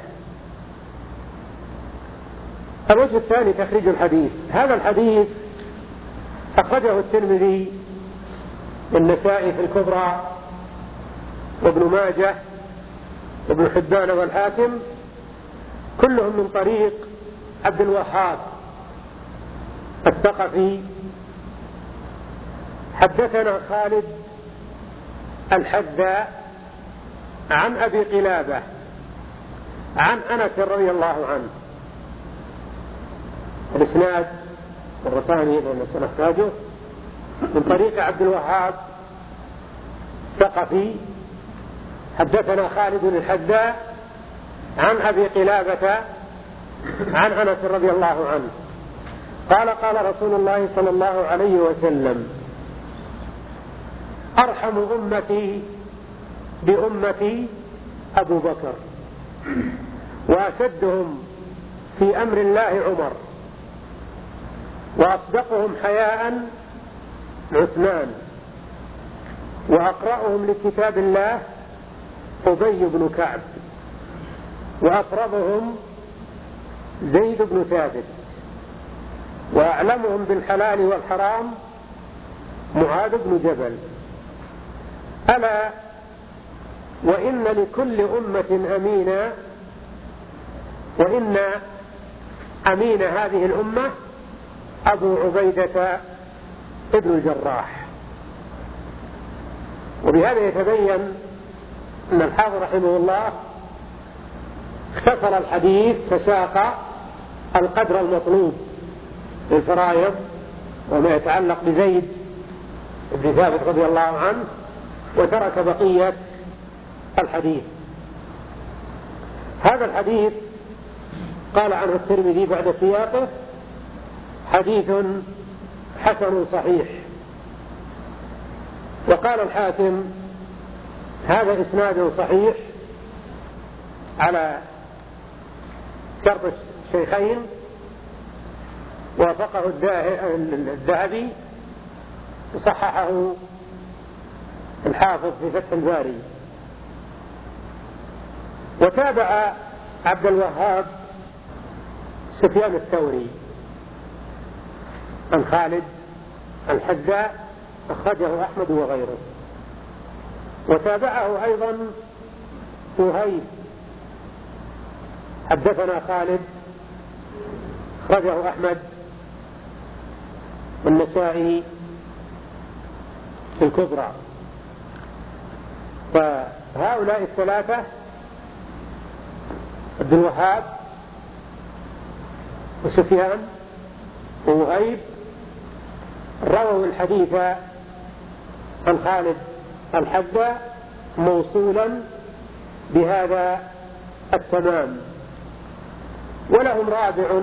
الوجه الثاني تخريج الحديث. هذا الحديث أخرجه الترمذي والنسائي في الكبرى وابن ماجه وابن حبان والحاكم كلهم من طريق عبد الوهاب الثقفي. حدثنا خالد الحذاء عن أبي قلابة عن أنس رضي الله عنه. الإسناد مرة ثانية لأن سنحتاجه من طريق عبد الوهاب ثقفي. حدثنا خالد الحذاء عن أبي قلابة عن أنس رضي الله عنه قال قال رسول الله صلى الله عليه وسلم أرحم أمتي بأمتي أبو بكر، وأشدهم في أمر الله عمر، وأصدقهم حياء عثمان، وأقرأهم لكتاب الله أبي بن كعب، وأقربهم زيد بن ثابت، وأعلمهم بالحلال والحرام معاذ بن جبل. ألا وإن لكل أمة أمينا، وإن أمين هذه الأمة أبو عبيدة ابن الجراح. وبهذا يتبين أن الحافظ رحمه الله اختصر الحديث فساق القدر المطلوب للفرائض وما يتعلق بزيد بن ثابت رضي الله عنه، وترك بقية الحديث. هذا الحديث قال عنه الترمذي بعد سياقه حديث حسن صحيح، وقال الحاكم هذا إسناد صحيح على شرط الشيخين، وافقه الذهبي، صححه الحافظ في فتح الباري. وتابع عبد الوهاب سفيان الثوري عن خالد الحذاء، أخرجه أحمد وغيره. وتابعه أيضا وهيب حدثنا خالد، أخرجه أحمد والنسائي في الكبرى. فهؤلاء الثلاثة عبد الوهاب وسفيان ووهيب رووا الحديث عن خالد الحذاء موصولا بهذا التمام، ولهم رابع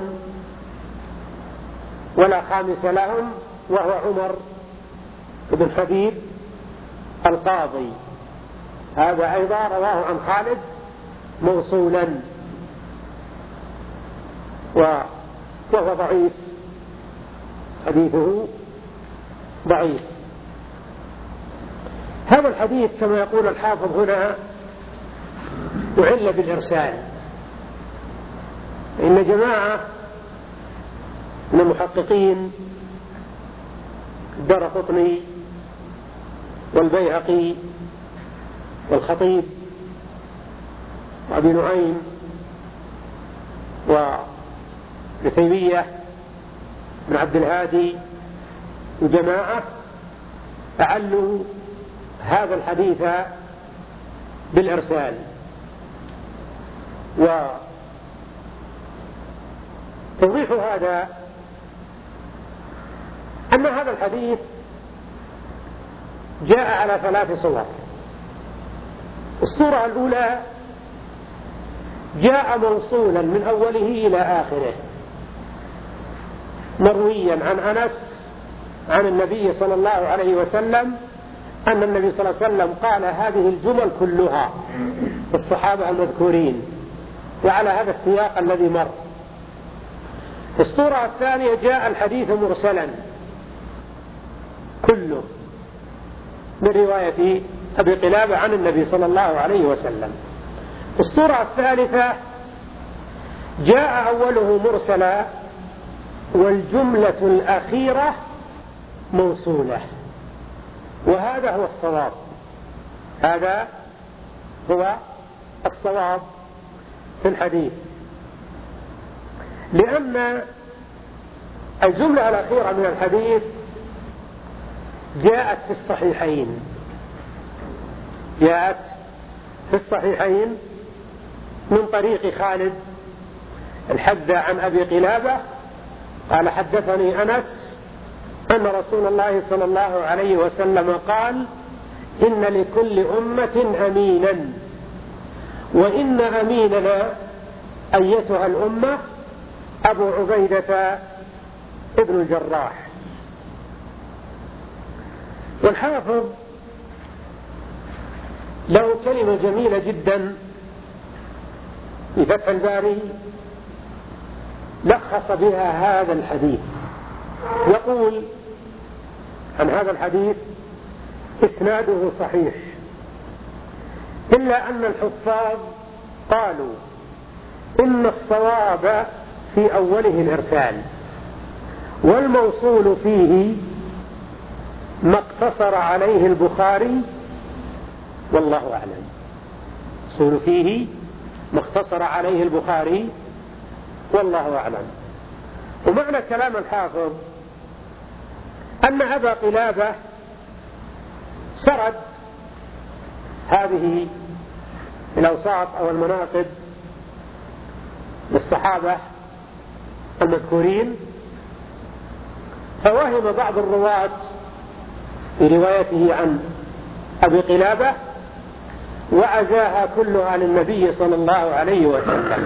ولا خامس لهم، وهو عمر بن حبيب القاضي، هذا أيضا رواه عن خالد موصولا وهو ضعيف، حديثه ضعيف. هذا الحديث كما يقول الحافظ هنا أعل بالإرسال، إن جماعة من المحققين الدارقطني والبيهقي والخطيب وأبي نعيم وابن تيمية بن عبد الهادي وجماعة أعلوا هذا الحديث بالإرسال. وتوضيح هذا أن هذا الحديث جاء على ثلاث صور. الصورة الأولى جاء موصولا من أوله إلى آخره، مرويا عن أنس عن النبي صلى الله عليه وسلم أن النبي صلى الله عليه وسلم قال هذه الجمل كلها الصحابة المذكورين، وعلى هذا السياق الذي مر. الصورة الثانية جاء الحديث مرسلا كله من رواية أبي قلابة عن النبي صلى الله عليه وسلم. الصورة الثالثة جاء أوله مرسلا والجملة الأخيرة موصولة، وهذا هو الصواب، هذا هو الصواب في الحديث، لأن الجملة الأخيرة من الحديث جاءت في الصحيحين، جاءت في الصحيحين من طريق خالد الحذاء عن أبي قلابة قال حدثني أنس أن رسول الله صلى الله عليه وسلم قال إن لكل أمة أمينا، وإن أميننا أيتها الأمة أبو عبيدة ابن الجراح. والحافظ له كلمة جميلة جدا في فتح الباري لخص بها هذا الحديث، يقول عن هذا الحديث إسناده صحيح، إلا أن الحفاظ قالوا إن الصواب في أوله الإرسال، والموصول فيه ما اقتصر عليه البخاري والله أعلم. موصول فيه ما اقتصر عليه البخاري والله أعلم. ومعنى كلام الحافظ أن أبا قلابة سرد هذه الأوصاف أو المناقب للصحابة المذكورين، فوهم بعض الرواة في روايته عن أبي قلابة وعزاها كلها للنبي صلى الله عليه وسلم،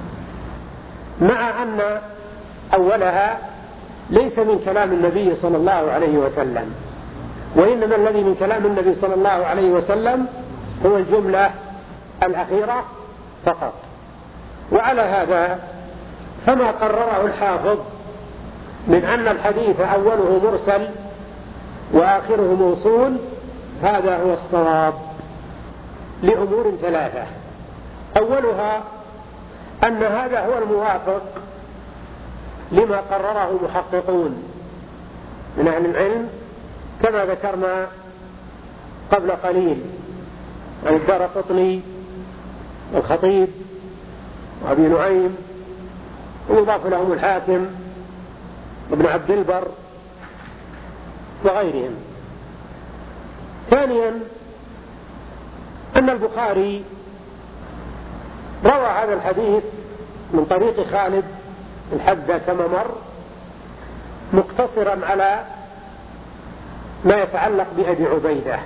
مع أن أولها ليس من كلام النبي صلى الله عليه وسلم، وإنما الذي من كلام النبي صلى الله عليه وسلم هو الجملة الأخيرة فقط. وعلى هذا فما قرره الحافظ من أن الحديث أوله مرسل وآخره موصول هذا هو الصواب لأمور ثلاثة. أولها أن هذا هو الموافق لما قرره محققون من أهل العلم كما ذكرنا قبل قليل عن الدارقطني والخطيب وأبي نعيم، ويضاف لهم الحاكم وابن عبد البر وغيرهم. ثانيا أن البخاري روى هذا الحديث من طريق خالد الحذا كما مر مقتصرا على ما يتعلق بأبي عبيدة،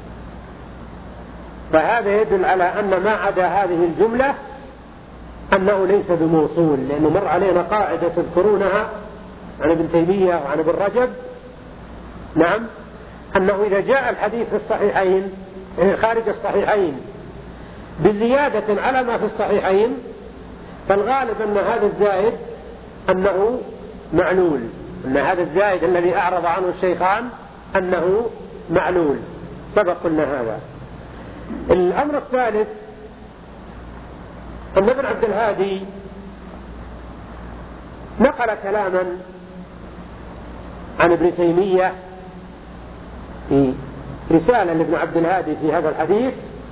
فهذا يدل على أن ما عدا هذه الجملة أنه ليس بموصول، لأنه مر علينا قاعدة تذكرونها عن ابن تيمية وعن ابن رجب، نعم، أنه إذا جاء الحديث في الصحيحين خارج الصحيحين بزيادة على ما في الصحيحين فالغالب أن هذا الزائد أنه معلول، أن هذا الزائد الذي أعرض عنه الشيخان أنه معلول، سبق قلنا هذا. الأمر الثالث أن ابن عبد الهادي نقل كلاما عن ابن تيمية في رسالة لابن عبد الهادي في هذا الحديث،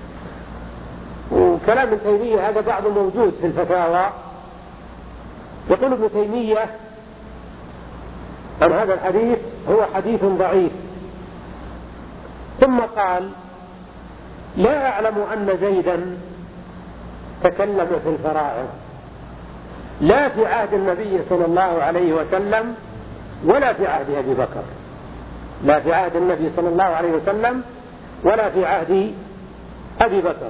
وكلام ابن تيمية هذا بعض موجود في الفتاوى. يقول ابن تيمية عن هذا الحديث هو حديث ضعيف، ثم قال لا أعلم أن زيدا تكلم في الفرائض لا في عهد النبي صلى الله عليه وسلم ولا في عهد أبي بكر، لا في عهد النبي صلى الله عليه وسلم ولا في عهد أبي بكر.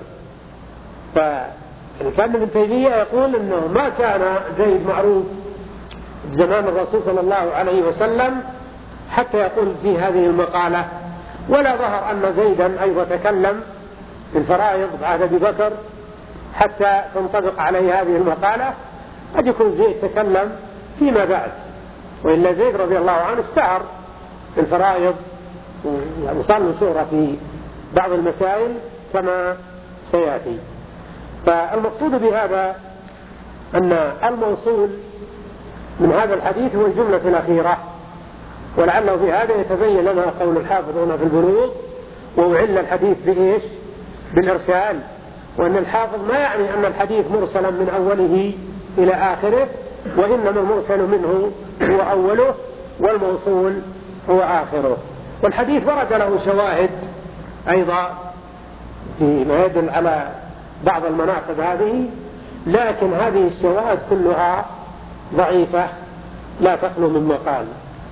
فكان ابن تيمية يقول أنه ما كان زيد معروف بزمان الرسول صلى الله عليه وسلم حتى يقول في هذه المقالة، ولا ظهر أن زيدا أيضا تكلم في الفرائض بعد أبي بكر حتى تنطبق عليه هذه المقالة. قد يكون زيد تكلم فيما بعد، وإلا زيد رضي الله عنه اشتهر في الفرائض وصار له شهرة في بعض المسائل كما سيأتي. فالمقصود بهذا أن الموصول من هذا الحديث هو الجملة الأخيرة، ولعله في هذا يتبين لنا قول الحافظ هنا في البلوغ وأعل الحديث بإيش؟ بالإرسال، وأن الحافظ ما يعني أن الحديث مرسلا من أوله إلى آخره، وإنما المرسل منه هو أوله والموصول هو آخره. والحديث ورد له شواهد أيضا فيما يدل على بعض المناقب هذه، لكن هذه الشواهد كلها ضعيفة لا تخلو من مقال.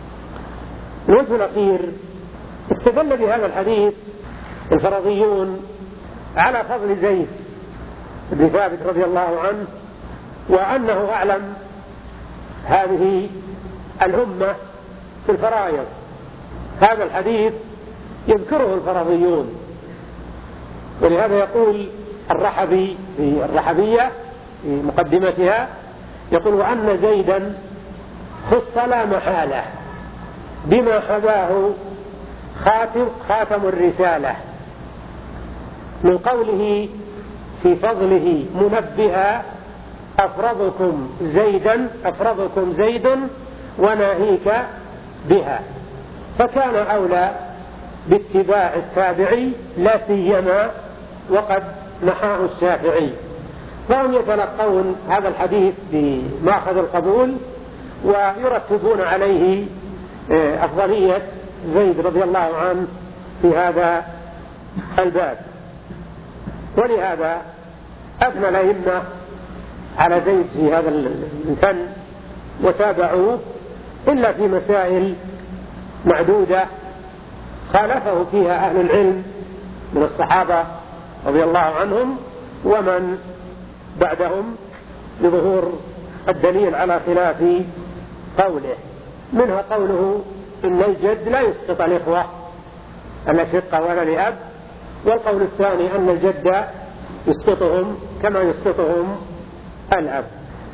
الوجه الأخير استدل بهذا الحديث الفرضيون على فضل زيد بن ثابت رضي الله عنه، وأنه أعلم هذه الأمة في الفرائض. هذا الحديث يذكره الفرضيون، ولهذا يقول الرحبي في الرحبية في مقدمتها يقول وأن زيدا خص لا محالة بما حذاه خاتم, خاتم الرسالة من قوله في فضله منبها أفرضكم زيدا أفرضكم زيد وناهيك بها، فكان أولى باتباع التابعي لا سيما وقد نحاه الشافعي. فهم يتلقون هذا الحديث بمأخذ القبول ويرتبون عليه أفضلية زيد رضي الله عنه في هذا الباب. ولهذا أثنى الأئمة على زيد في هذا الفن وتابعوه، إلا في مسائل معدودة خالفه فيها أهل العلم من الصحابة رضي الله عنهم ومن بعدهم لظهور الدليل على خلاف قوله. منها قوله إن الجد لا يسقط الإخوة الأشقة ولا لأب، والقول الثاني أن الجد يسقطهم كما يسقطهم الأب.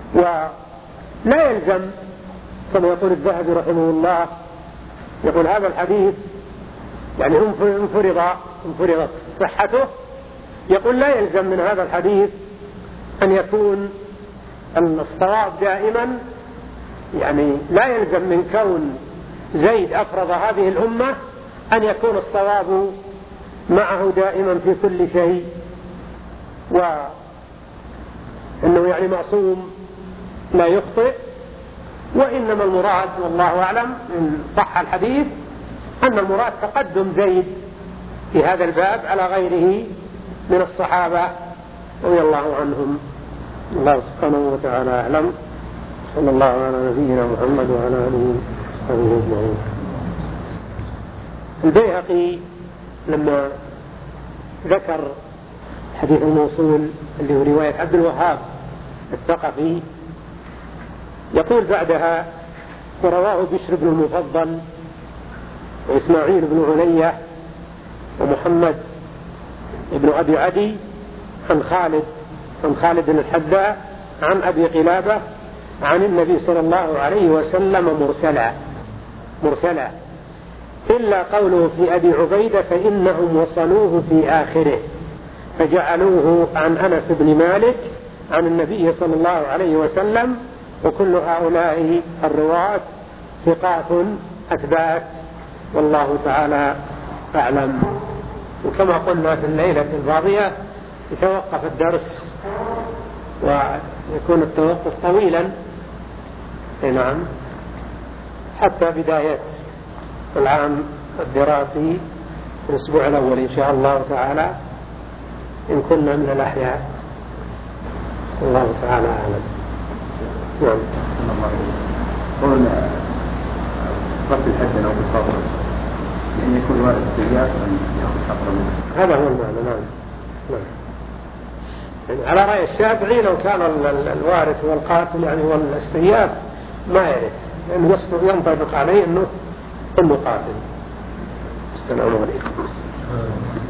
ولا يلزم كما يقول الذهبي رحمه الله، يقول هذا الحديث يعني انفرض إن فرضت صحته، يقول لا يلزم من هذا الحديث أن يكون الصواب دائما، يعني لا يلزم من كون زيد أفرض هذه الأمة أن يكون الصواب معه دائما في كل شيء، وأنه يعني معصوم لا يخطئ. وإنما المراد والله أعلم إن صح الحديث أن المراد تقدم زيد في هذا الباب على غيره من الصحابة رضي الله عنهم. الله سبحانه وتعالى أعلم. صلى الله على نبينا محمد وعلى آله وصحبه أجمعين. البيهقي لما ذكر حديث الموصول اللي هو رواية عبد الوهاب الثقفي يقول بعدها: ورواه بشر بن المفضل وإسماعيل بن علية ومحمد بن أبي عدي عن خالد عن خالد الحذاء عن أبي قلابة عن النبي صلى الله عليه وسلم مرسلا مرسلا إلا قوله في أبي عبيدة فإنهم وصلوه في آخره فجعلوه عن أنس بن مالك عن النبي صلى الله عليه وسلم. وكل هؤلاء الرواة ثقات أثبات، والله تعالى أعلم. وكما قلنا في الليلة الماضية يتوقف الدرس ويكون التوقف طويلا، نعم، حتى بداية العام الدراسي في الأسبوع الأول إن شاء الله تعالى إن كنا من الأحياء. الله تعالى أعلم. نعم. قولنا ضبط الحد أو بالفضل لأن يكون وارد السيئات أن يأخذ حقا منه، هذا هو المعنى. نعم نعم. يعني على رأي الشافعي لو كان الوارث والقاتل يعني والسيئات ما يرث، لأن وصفه ينطبق عليه أنه أنه قاتل. السلام عليكم.